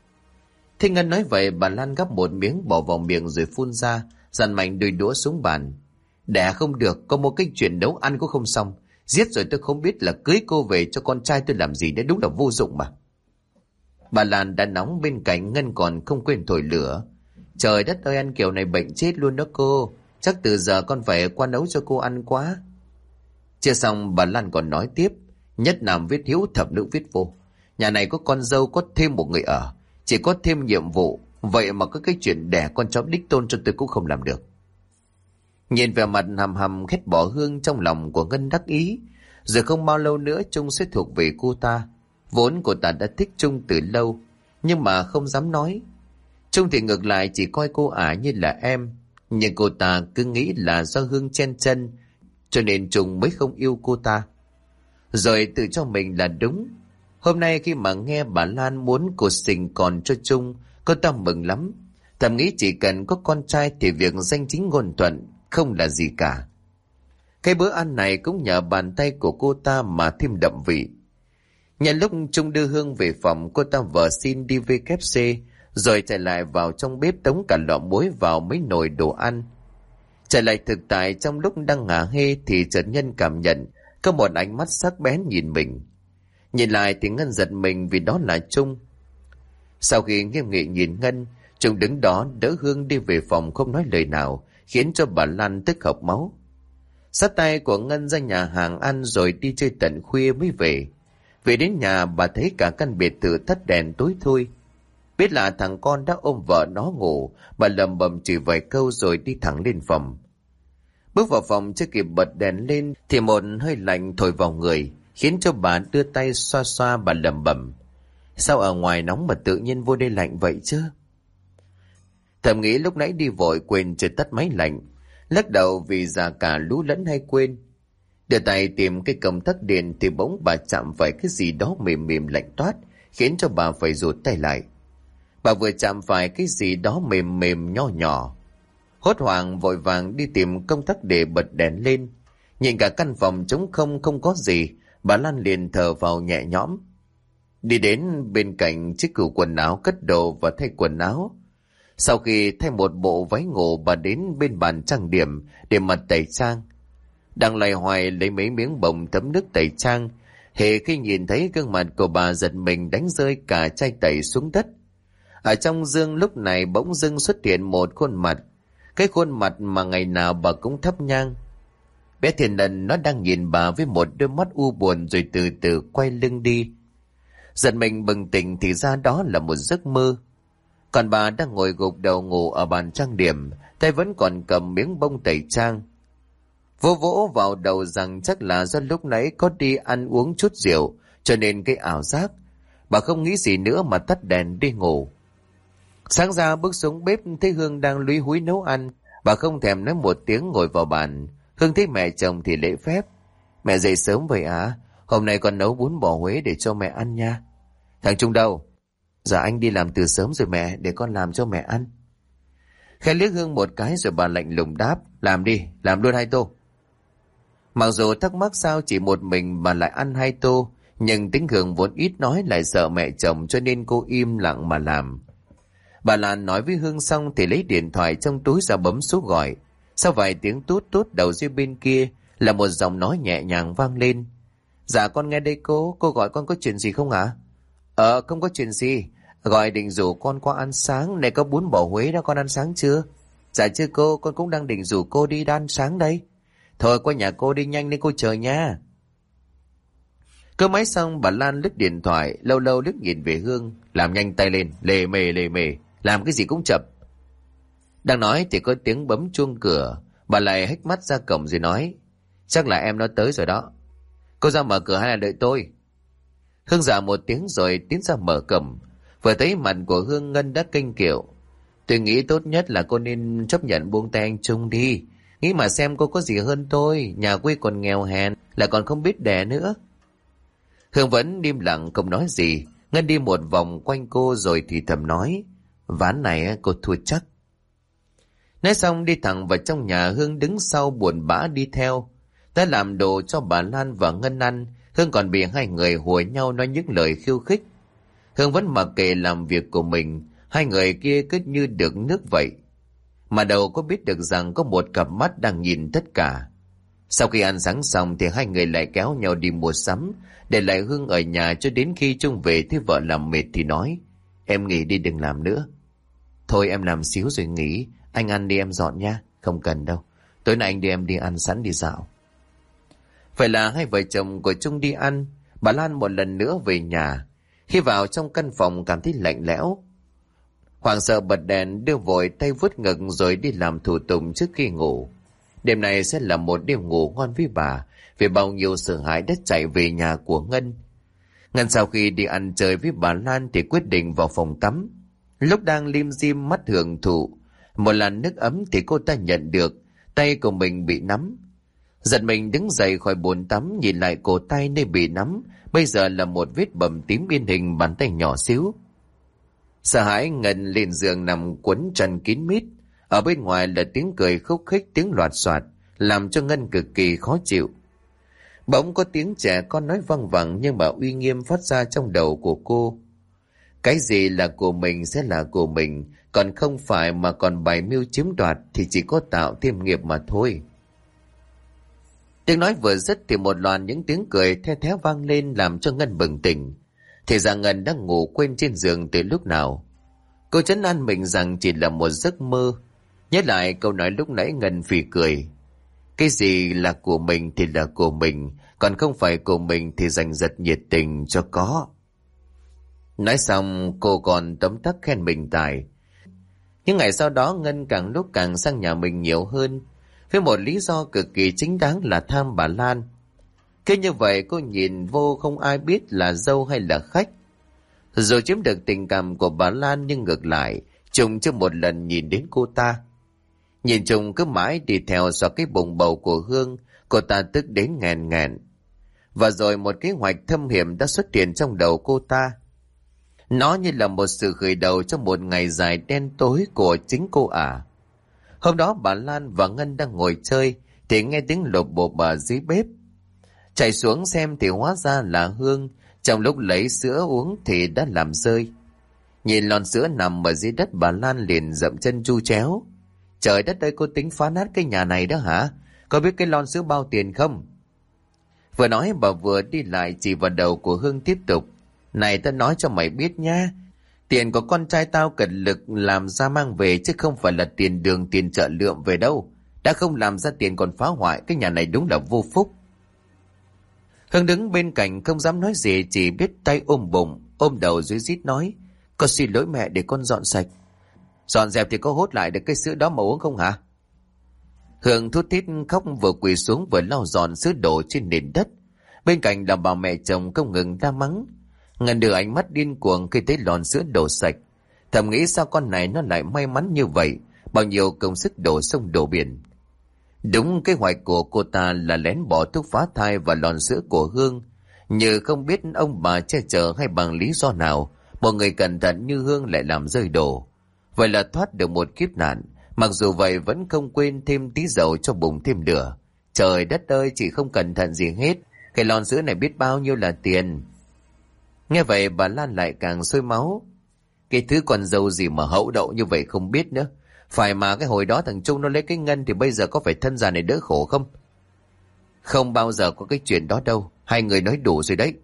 Thế Ngân nói vậy, bà Lan gắp một miếng bỏ vào miệng rồi phun ra, dàn mạnh đôi đũa xuống bàn. Đẻ không được, có một cái chuyện nấu ăn cũng không xong. Giết rồi tôi không biết là cưới cô về cho con trai tôi làm gì đấy, đúng là vô dụng mà. Bà Lan đã nóng bên cạnh, Ngân còn không quên thổi lửa. Trời đất ơi, ăn kiểu này bệnh chết luôn đó cô. Chắc từ giờ con phải qua nấu cho cô ăn quá. Chưa xong bà Lan còn nói tiếp. Nhất nam viết hiếu, thập nữ viết vô. Nhà này có con dâu, có thêm một người ở, chỉ có thêm nhiệm vụ. Vậy mà có cái chuyện đẻ con cháu đích tôn cho tôi cũng không làm được. Nhìn về mặt hầm hầm ghét bỏ Hương, trong lòng của Ngân đắc ý. Rồi không bao lâu nữa Trung sẽ thuộc về cô ta. Vốn cô ta đã thích Trung từ lâu, nhưng mà không dám nói. Trung thì ngược lại chỉ coi cô ả như là em. Nhưng cô ta cứ nghĩ là do Hương chen chân, cho nên Trung mới không yêu cô ta. Rồi tự cho mình là đúng. Hôm nay khi mà nghe bà Lan muốn cô sinh con cho Trung, cô ta mừng lắm. Thầm nghĩ chỉ cần có con trai thì việc danh chính ngôn thuận không là gì cả. Cái bữa ăn này cũng nhờ bàn tay của cô ta mà thêm đậm vị. Nhân lúc Trung đưa Hương về phòng, cô ta vờ xin đi WC, rồi chạy lại vào trong bếp tống cả lọ muối vào mấy nồi đồ ăn. Trở lại thực tại, trong lúc đang ngả hê thì chợt Nhân cảm nhận có một ánh mắt sắc bén nhìn mình. Nhìn lại thì Ngân giật mình vì đó là Trung. Sau khi nghiêm nghị nhìn Ngân, Trung đứng đó đỡ Hương đi về phòng không nói lời nào, khiến cho bà Lan tức học máu. Xách tay của Ngân ra nhà hàng ăn rồi đi chơi tận khuya mới về. Về đến nhà bà thấy cả căn biệt thự tắt đèn tối thui. Biết là thằng con đã ôm vợ nó ngủ, bà lầm bầm chửi vài câu rồi đi thẳng lên phòng. Bước vào phòng chưa kịp bật đèn lên thì một hơi lạnh thổi vào người, khiến cho bà đưa tay xoa xoa. Bà lầm bầm, sao ở ngoài nóng mà tự nhiên vô đây lạnh vậy chứ? Thầm nghĩ lúc nãy đi vội quên chưa tắt máy lạnh, lắc đầu vì già cả lú lẫn hay quên. Đưa tay tìm cái công tắc điện thì bỗng bà chạm phải cái gì đó mềm mềm lạnh toát, khiến cho bà phải rụt tay lại. Bà vừa chạm phải cái gì đó mềm mềm nho nhỏ, hốt hoảng vội vàng đi tìm công tắc để bật đèn lên. Nhìn cả căn phòng trống không, không có gì, bà Lan liền thở vào nhẹ nhõm. Đi đến bên cạnh chiếc cửu quần áo cất đồ và thay quần áo. Sau khi thay một bộ váy ngủ, bà đến bên bàn trang điểm để mặt tẩy trang. Đang loay hoay lấy mấy miếng bông thấm nước tẩy trang, hễ khi nhìn thấy gương mặt của bà giật mình đánh rơi cả chai tẩy xuống đất. Ở trong gương lúc này bỗng dưng xuất hiện một khuôn mặt, cái khuôn mặt mà ngày nào bà cũng thắp nhang. Bé Thiên Ân nó đang nhìn bà với một đôi mắt u buồn rồi từ từ quay lưng đi. Giật mình bừng tỉnh thì ra đó là một giấc mơ. Còn bà đang ngồi gục đầu ngủ ở bàn trang điểm, tay vẫn còn cầm miếng bông tẩy trang. Vỗ vỗ vào đầu rằng chắc là do lúc nãy có đi ăn uống chút rượu, cho nên cái ảo giác. Bà không nghĩ gì nữa mà tắt đèn đi ngủ. Sáng ra bước xuống bếp thấy Hương đang lúi húi nấu ăn. Bà không thèm nói một tiếng ngồi vào bàn. Hương thấy mẹ chồng thì lễ phép. Mẹ dậy sớm vậy à? Hôm nay con nấu bún bò Huế để cho mẹ ăn nha. Thằng Trung đâu? Dạ anh đi làm từ sớm rồi mẹ, để con làm cho mẹ ăn. Khẽ liếc Hương một cái rồi bà lạnh lùng đáp. Làm đi, làm luôn 2 tô. Mặc dù thắc mắc sao chỉ một mình mà lại ăn 2 tô, nhưng tính Hương vốn ít nói lại sợ mẹ chồng cho nên cô im lặng mà làm. Bà Lan nói với Hương xong thì lấy điện thoại trong túi ra bấm số gọi. Sau vài tiếng tút tút đầu dây bên kia là một giọng nói nhẹ nhàng vang lên. Dạ con nghe đây cô gọi con có chuyện gì không ạ? Không có chuyện gì. Gọi định rủ con qua ăn sáng, này có bún bò Huế đó, con ăn sáng chưa? Dạ chưa cô, con cũng đang định rủ cô đi ăn sáng đây. Thôi qua nhà cô đi nhanh lên, cô chờ nha. Cơ máy xong bà Lan lướt điện thoại, lâu lâu liếc nhìn về Hương, làm nhanh tay lên, lề mề, làm cái gì cũng chậm. Đang nói thì có tiếng bấm chuông cửa, bà lại hếch mắt ra cổng rồi nói, chắc là em nó tới rồi đó. Cô ra mở cửa hay là đợi tôi? Hương dạ một tiếng rồi tiến ra mở cổng. Vừa thấy mặt của Hương, Ngân đã kênh kiệu. Tôi nghĩ tốt nhất là cô nên chấp nhận buông tay anh Trung đi. Nghĩ mà xem cô có gì hơn tôi, nhà quê còn nghèo hèn, lại còn không biết đẻ nữa. Hương vẫn im lặng không nói gì. Ngân đi một vòng quanh cô rồi thì thầm nói, ván này cô thua chắc. Nói xong đi thẳng vào trong nhà. Hương đứng sau buồn bã đi theo. Đã làm đồ cho bà Lan và Ngân ăn, Hương còn bị hai người hùa nhau nói những lời khiêu khích. Hương vẫn mặc kệ làm việc của mình, hai người kia cứ như được nước vậy. Mà đâu có biết được rằng có một cặp mắt đang nhìn tất cả. Sau khi ăn sáng xong thì hai người lại kéo nhau đi mua sắm, để lại Hương ở nhà cho đến khi Trung về thấy vợ làm mệt thì nói, em nghỉ đi đừng làm nữa. Thôi em làm xíu rồi nghỉ, anh ăn đi em dọn nha. Không cần đâu, tối nay anh đưa em đi ăn sẵn đi dạo. Vậy là hai vợ chồng của Trung đi ăn. Bà Lan một lần nữa về nhà. Khi vào trong căn phòng cảm thấy lạnh lẽo, hoảng sợ bật đèn, đưa vội tay vuốt ngực rồi đi làm thủ tục trước khi ngủ. Đêm này sẽ là một đêm ngủ ngon với bà, vì bao nhiêu sợ hãi đã chạy về nhà của Ngân. Ngân sau khi đi ăn chơi với bà Lan thì quyết định vào phòng tắm. Lúc đang lim dim mắt hưởng thụ một làn nước ấm thì cô ta nhận được tay của mình bị nắm. Giật mình đứng dậy khỏi bồn tắm, nhìn lại cổ tay nơi bị nắm, bây giờ là một vết bầm tím in hình bàn tay nhỏ xíu. Sợ hãi, Ngân lên giường nằm quấn chăn kín mít. Ở bên ngoài là tiếng cười khúc khích, tiếng loạt soạt, làm cho Ngân cực kỳ khó chịu. Bỗng có tiếng trẻ con nói văng vẳng nhưng mà uy nghiêm phát ra trong đầu của cô. Cái gì là của mình sẽ là của mình, còn không phải mà còn bày mưu chiếm đoạt thì chỉ có tạo thêm nghiệp mà thôi. Tiếng nói vừa dứt thì một loạt những tiếng cười the thé vang lên làm cho Ngân bừng tỉnh. Thì ra Ngân đang ngủ quên trên giường từ lúc nào. Cô trấn an mình rằng chỉ là một giấc mơ. Nhớ lại câu nói lúc nãy, Ngân phì cười. Cái gì là của mình thì là của mình, còn không phải của mình thì dành giật nhiệt tình cho có. Nói xong cô còn tấm tắc khen mình tài. Những ngày sau đó Ngân càng lúc càng sang nhà mình nhiều hơn, với một lý do cực kỳ chính đáng là tham bà Lan. Cứ như vậy cô nhìn vô không ai biết là dâu hay là khách. Dù chiếm được tình cảm của bà Lan nhưng ngược lại Trung chưa một lần nhìn đến cô ta. Nhìn Trung cứ mãi đi theo sau cái bụng bầu của Hương, cô ta tức đến nghẹn nghẹn. Và rồi một kế hoạch thâm hiểm đã xuất hiện trong đầu cô ta. Nó như là một sự khởi đầu cho một ngày dài đen tối của chính cô ả. Hôm đó bà Lan và Ngân đang ngồi chơi thì nghe tiếng lộp bộp ở dưới bếp. Chạy xuống xem thì hóa ra là Hương, trong lúc lấy sữa uống thì đã làm rơi. Nhìn lon sữa nằm ở dưới đất, bà Lan liền dậm chân chu chéo. Trời đất ơi, cô tính phá nát cái nhà này đó hả? Có biết cái lon sữa bao tiền không? Vừa nói bà vừa đi lại chỉ vào đầu của Hương tiếp tục. Này ta nói cho mày biết nha, tiền của con trai tao cật lực làm ra mang về chứ không phải là tiền đường tiền chợ lượm về đâu. Đã không làm ra tiền còn phá hoại, cái nhà này đúng là vô phúc. Hương đứng bên cạnh không dám nói gì, chỉ biết tay ôm bụng, ôm đầu dưới rít nói: Con xin lỗi mẹ, để con dọn sạch. Dọn dẹp thì có hốt lại được cái sữa đó mà uống không hả? Hương thút thít khóc, vừa quỳ xuống vừa lau dọn sữa đổ trên nền đất. Bên cạnh là bà mẹ chồng không ngừng la mắng. Ngân đưa ánh mắt điên cuồng khi thấy lon sữa đổ sạch, thầm nghĩ sao con này nó lại may mắn như vậy, bao nhiêu công sức đổ sông đổ biển. Đúng kế hoạch của cô ta là lén bỏ thuốc phá thai vào lon sữa của Hương, như không biết ông bà che chở hay bằng lý do nào, một người cẩn thận như Hương lại làm rơi đổ. Vậy là thoát được một kiếp nạn, mặc dù vậy vẫn không quên thêm tí dầu cho bụng thêm lửa. Trời đất ơi, chị không cẩn thận gì hết, cái lon sữa này biết bao nhiêu là tiền. Nghe vậy bà Lan lại càng sôi máu. Cái thứ con dâu gì mà hậu đậu như vậy không biết nữa. Phải mà cái hồi đó thằng Trung nó lấy cái Ngân thì bây giờ có phải thân già này đỡ khổ không? Không bao giờ có cái chuyện đó đâu, hai người nói đủ rồi đấy.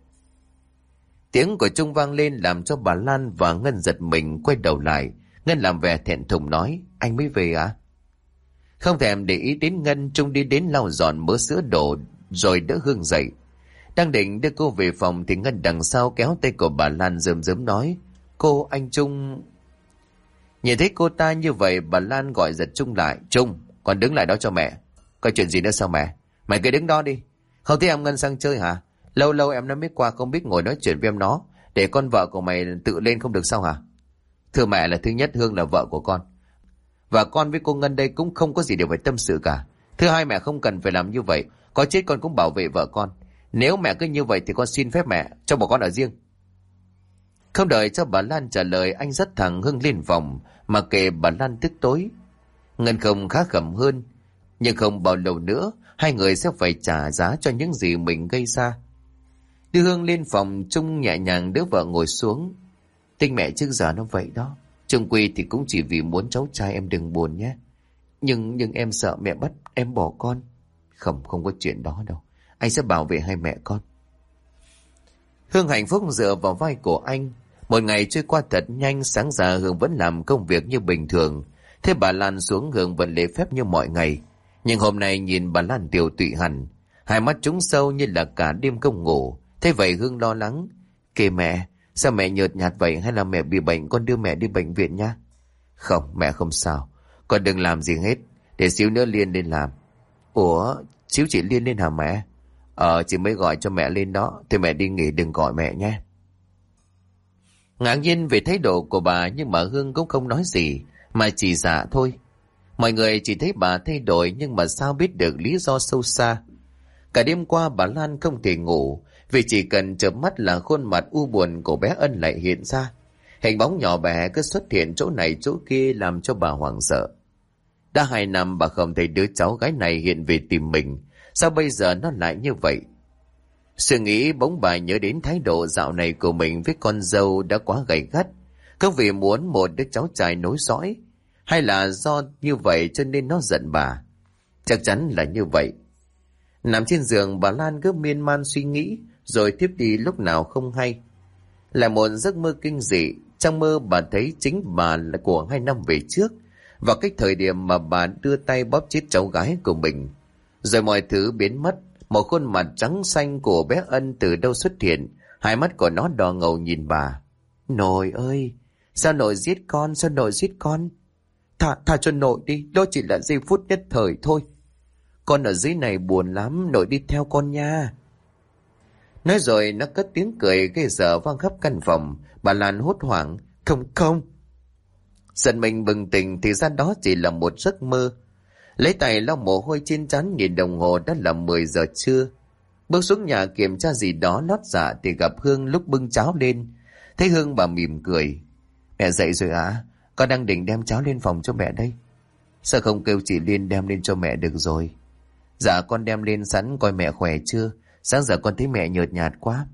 Tiếng của Trung vang lên làm cho bà Lan và Ngân giật mình quay đầu lại. Ngân làm vẻ thẹn thùng nói: Anh mới về à? Không thèm để ý đến Ngân, Trung đi đến lau dọn mớ sữa đổ rồi đỡ Hương dậy. Đang định đưa cô về phòng thì Ngân đằng sau kéo tay của bà Lan rơm rớm nói: Cô, anh Trung. Nhìn thấy cô ta như vậy, bà Lan gọi giật Trung lại: Trung, con đứng lại đó cho mẹ. Có chuyện gì nữa sao mẹ? Mày cứ đứng đó đi. Không thấy em Ngân sang chơi hả? Lâu lâu em nó mới qua, không biết ngồi nói chuyện với em nó, để con vợ của mày tự lên không được sao hả? Thưa mẹ, là thứ nhất Hương là vợ của con, và con với cô Ngân đây cũng không có gì để phải tâm sự cả. Thứ hai, mẹ không cần phải làm như vậy, có chết con cũng bảo vệ vợ con. Nếu mẹ cứ như vậy thì con xin phép mẹ cho bọn con ở riêng. Không đợi cho bà Lan trả lời, anh dắt thẳng Hương lên phòng, mà kệ bà Lan tức tối. Ngân không khá khẩm hơn, nhưng không bao lâu nữa hai người sẽ phải trả giá cho những gì mình gây ra. Đưa Hương lên phòng, Trung nhẹ nhàng đỡ vợ ngồi xuống. Tính mẹ trước giờ nó vậy đó, chung quy thì cũng chỉ vì muốn cháu trai em đừng buồn nhé. Nhưng em sợ mẹ bắt em bỏ con. Không có chuyện đó đâu, anh sẽ bảo vệ hai mẹ con. Hương hạnh phúc dựa vào vai của anh. Một ngày trôi qua thật nhanh, sáng ra Hương vẫn làm công việc như bình thường. Thế bà Lan xuống, Hương vẫn lễ phép như mọi ngày. Nhưng hôm nay nhìn bà Lan tiều tụy hẳn, hai mắt trũng sâu như là cả đêm không ngủ. Thế vậy Hương lo lắng: Kìa mẹ, sao mẹ nhợt nhạt vậy, hay là mẹ bị bệnh, con đưa mẹ đi bệnh viện nha. Không, mẹ không sao, con đừng làm gì hết, để xíu nữa Liên lên làm. Ủa, xíu chị Liên lên hả mẹ? Chị mới gọi cho mẹ lên đó, thì mẹ đi nghỉ đừng gọi mẹ nhé. Ngạc nhiên về thái độ của bà, nhưng mà Hương cũng không nói gì, mà chỉ dạ thôi. Mọi người chỉ thấy bà thay đổi, nhưng mà sao biết được lý do sâu xa. Cả đêm qua bà Lan không thể ngủ, vì chỉ cần chợp mắt là khuôn mặt u buồn của bé Ân lại hiện ra. Hình bóng nhỏ bé cứ xuất hiện chỗ này chỗ kia làm cho bà hoảng sợ. Đã 2 năm bà không thấy đứa cháu gái này hiện về tìm mình, sao bây giờ nó lại như vậy? Suy nghĩ bỗng bà nhớ đến thái độ dạo này của mình với con dâu đã quá gay gắt. Không vì muốn một đứa cháu trai nối dõi, hay là do như vậy cho nên nó giận bà? Chắc chắn là như vậy. Nằm trên giường, bà Lan cứ miên man suy nghĩ, rồi thiếp đi lúc nào không hay. Lại một giấc mơ kinh dị. Trong mơ bà thấy chính bà là của 2 năm về trước, vào cái thời điểm mà bà đưa tay bóp chết cháu gái của mình. Rồi mọi thứ biến mất. Một khuôn mặt trắng xanh của bé Ân từ đâu xuất hiện, hai mắt của nó đỏ ngầu nhìn bà. Nội ơi, sao nội giết con, sao nội giết con? Thả cho nội đi, đó chỉ là giây phút nhất thời thôi. Con ở dưới này buồn lắm, nội đi theo con nha. Nói rồi nó cất tiếng cười gây sợ vang khắp căn phòng. Bà Lan hốt hoảng: Không. Giận mình bừng tỉnh thì ra đó chỉ là một giấc mơ. Lấy tay lau mồ hôi trên trán, nhìn đồng hồ đã là 10 giờ trưa. Bước xuống nhà kiểm tra gì đó lót dạ thì gặp Hương lúc bưng cháo lên. Thấy Hương bà mỉm cười: Mẹ dậy rồi à? Con đang định đem cháo lên phòng cho mẹ đây. Sao không kêu chị Liên đem lên cho mẹ được rồi? Dạ con đem lên sẵn, coi mẹ khỏe chưa? Sáng giờ con thấy mẹ nhợt nhạt quá.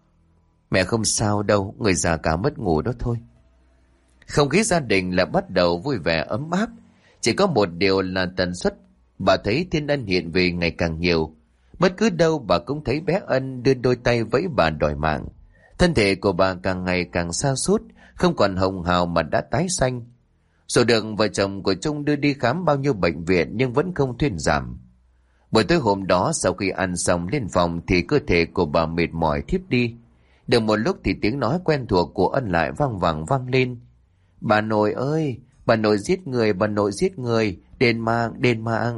Mẹ không sao đâu, người già cả mất ngủ đó thôi. Không khí gia đình là bắt đầu vui vẻ ấm áp. Chỉ có một điều là tần suất bà thấy Thiên Ân hiện về ngày càng nhiều. Bất cứ đâu bà cũng thấy bé Ân đưa đôi tay vẫy bà đòi mạng. Thân thể của bà càng ngày càng sa sút, không còn hồng hào mà đã tái xanh. Rồi được vợ chồng của Trung đưa đi khám bao nhiêu bệnh viện nhưng vẫn không thuyên giảm. Buổi tối hôm đó sau khi ăn xong lên phòng thì cơ thể của bà mệt mỏi thiếp đi. Được một lúc thì tiếng nói quen thuộc của Ân lại vang vẳng vang lên. Bà nội ơi, bà nội giết người, bà nội giết người, đền mạng, đền mạng.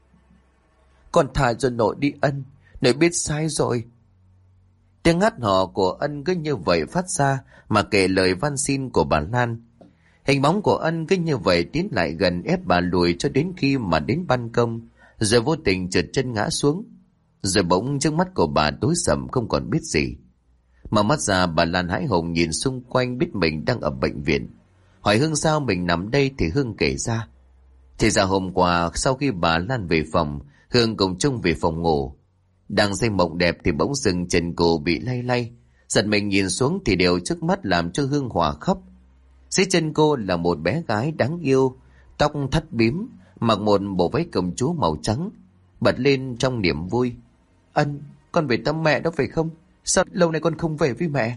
Con thả cho nội đi Ân, nội biết sai rồi. Tiếng hát hò của Ân cứ như vậy phát ra mà kể lời van xin của bà Lan. Hình bóng của Ân cứ như vậy tiến lại gần ép bà lùi cho đến khi mà đến ban công, rồi vô tình trượt chân ngã xuống. Rồi bỗng trước mắt của bà tối sầm không còn biết gì. Mở mắt ra bà Lan hãi hùng nhìn xung quanh biết mình đang ở bệnh viện. Hỏi Hương sao mình nằm đây thì Hương kể ra. Thì ra hôm qua sau khi bà Lan về phòng, Hương cùng Trung về phòng ngủ. Đang say mộng đẹp thì bỗng dừng chân cô bị lay lay. Giật mình nhìn xuống thì điều trước mắt làm cho Hương hòa khóc. Dưới chân cô là một bé gái đáng yêu, tóc thắt bím, mặc một bộ váy công chúa màu trắng, bật lên trong niềm vui. Ân, con về thăm mẹ đó phải không? Sao lâu nay con không về với mẹ?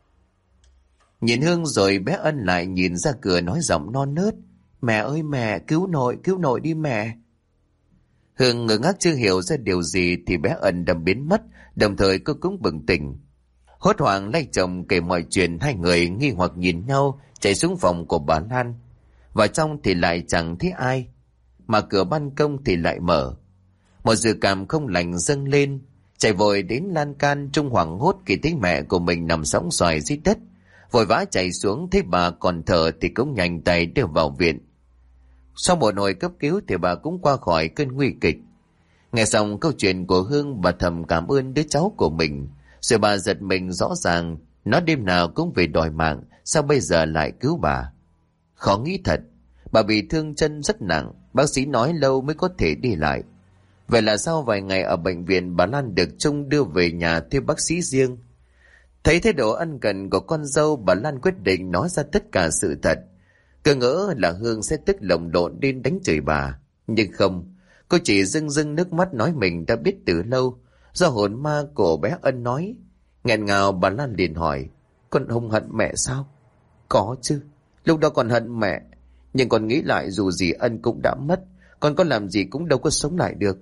Nhìn Hương rồi bé Ân lại nhìn ra cửa nói giọng non nớt. Mẹ ơi mẹ, cứu nội đi mẹ. Hương ngơ ngác chưa hiểu ra điều gì thì bé Ân đã biến mất, đồng thời cô cũng bừng tỉnh. Hốt hoảng lay chồng kể mọi chuyện, hai người nghi hoặc nhìn nhau chạy xuống phòng của bà Lan. Vào trong thì lại chẳng thấy ai, mà cửa ban công thì lại mở. Một dự cảm không lành dâng lên, chạy vội đến lan can. Trung hoảng hốt khi thấy mẹ của mình nằm sõng soài dưới đất, vội vã chạy xuống thấy bà còn thở thì cũng nhanh tay đưa vào viện. Sau một hồi cấp cứu thì bà cũng qua khỏi cơn nguy kịch. Nghe xong câu chuyện của Hương, bà thầm cảm ơn đứa cháu của mình. Rồi bà giật mình rõ ràng, nó đêm nào cũng về đòi mạng, sao bây giờ lại cứu bà? Khó nghĩ thật, bà bị thương chân rất nặng, bác sĩ nói lâu mới có thể đi lại. Vậy là sau vài ngày ở bệnh viện, bà Lan được Trung đưa về nhà thuê bác sĩ riêng. Thấy thái độ ân cần của con dâu, bà Lan quyết định nói ra tất cả sự thật. Cứ ngỡ là Hương sẽ tức lồng lộn đến đánh chửi bà. Nhưng không, cô chỉ rưng rưng nước mắt nói mình đã biết từ lâu, do hồn ma của bé Ân nói. Nghẹn ngào bà Lan liền hỏi, con không hận mẹ sao? Có chứ, lúc đó con hận mẹ, nhưng con nghĩ lại dù gì Ân cũng đã mất, con có làm gì cũng đâu có sống lại được.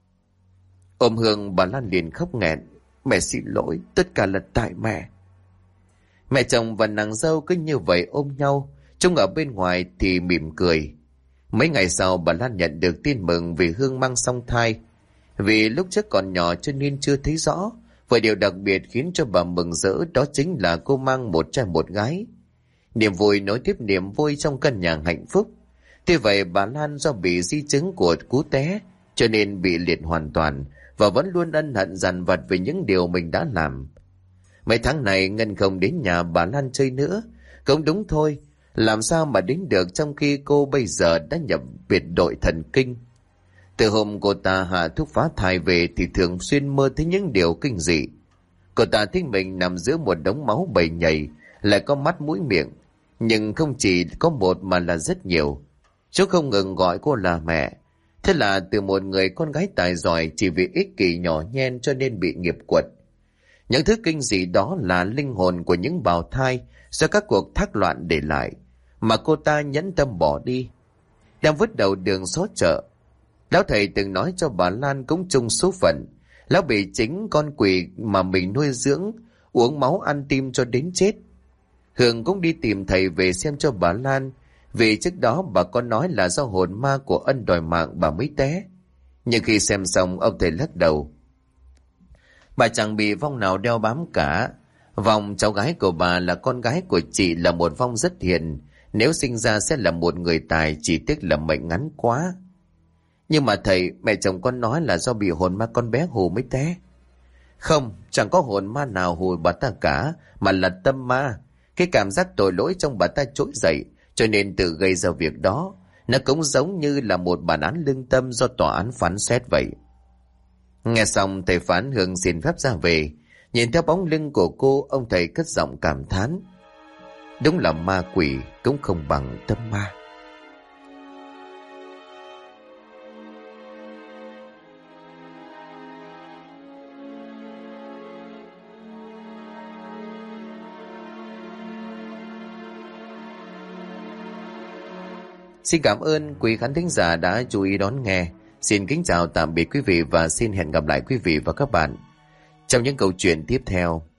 Ôm Hương bà Lan liền khóc nghẹn, mẹ xin lỗi, tất cả là tại mẹ. Mẹ chồng và nàng dâu cứ như vậy ôm nhau, Trung ở bên ngoài thì mỉm cười. Mấy ngày sau bà Lan nhận được tin mừng vì Hương mang song thai. Vì lúc trước còn nhỏ cho nên chưa thấy rõ, vậy điều đặc biệt khiến cho bà mừng rỡ đó chính là cô mang một trai một gái. Niềm vui nối tiếp niềm vui trong căn nhà hạnh phúc. Tuy vậy bà Lan do bị di chứng của cú té cho nên bị liệt hoàn toàn và vẫn luôn ân hận dằn vặt về những điều mình đã làm. Mấy tháng này Ngân không đến nhà bà Lan chơi nữa. Cũng đúng thôi, làm sao mà đến được trong khi cô bây giờ đã nhập biệt đội thần kinh. Từ hôm cô ta hạ thuốc phá thai về thì thường xuyên mơ thấy những điều kinh dị. Cô ta thấy mình nằm giữa một đống máu bầy nhầy, lại có mắt mũi miệng. Nhưng không chỉ có một mà là rất nhiều. Chú không ngừng gọi cô là mẹ. Thế là từ một người con gái tài giỏi chỉ vì ích kỷ nhỏ nhen cho nên bị nghiệp quật. Những thứ kinh dị đó là linh hồn của những bào thai do các cuộc thác loạn để lại, mà cô ta nhẫn tâm bỏ đi. Đang vứt đầu đường xó chợ, lão thầy từng nói cho bà Lan cũng chung số phận. Lão bị chính con quỷ mà mình nuôi dưỡng uống máu ăn tim cho đến chết. Hương cũng đi tìm thầy về xem cho bà Lan, vì trước đó bà có nói là do hồn ma của Ân đòi mạng bà mới té. Nhưng khi xem xong ông thầy lắc đầu. Bà chẳng bị vong nào đeo bám cả. Vong cháu gái của bà là con gái của chị là một vong rất hiền. Nếu sinh ra sẽ là một người tài, chỉ tiếc là mệnh ngắn quá. Nhưng mà thầy, mẹ chồng con nói là do bị hồn ma con bé hù mới té. Không, chẳng có hồn ma nào hù bà ta cả, mà là tâm ma. Cái cảm giác tội lỗi trong bà ta trỗi dậy, cho nên tự gây ra việc đó. Nó cũng giống như là một bản án lương tâm do tòa án phán xét vậy. Nghe xong thầy phán Hương xin phép ra về. Nhìn theo bóng lưng của cô, ông thầy cất giọng cảm thán. Đúng là ma quỷ cũng không bằng tâm ma. Xin cảm ơn quý khán thính giả đã chú ý đón nghe. Xin kính chào tạm biệt quý vị và xin hẹn gặp lại quý vị và các bạn trong những câu chuyện tiếp theo.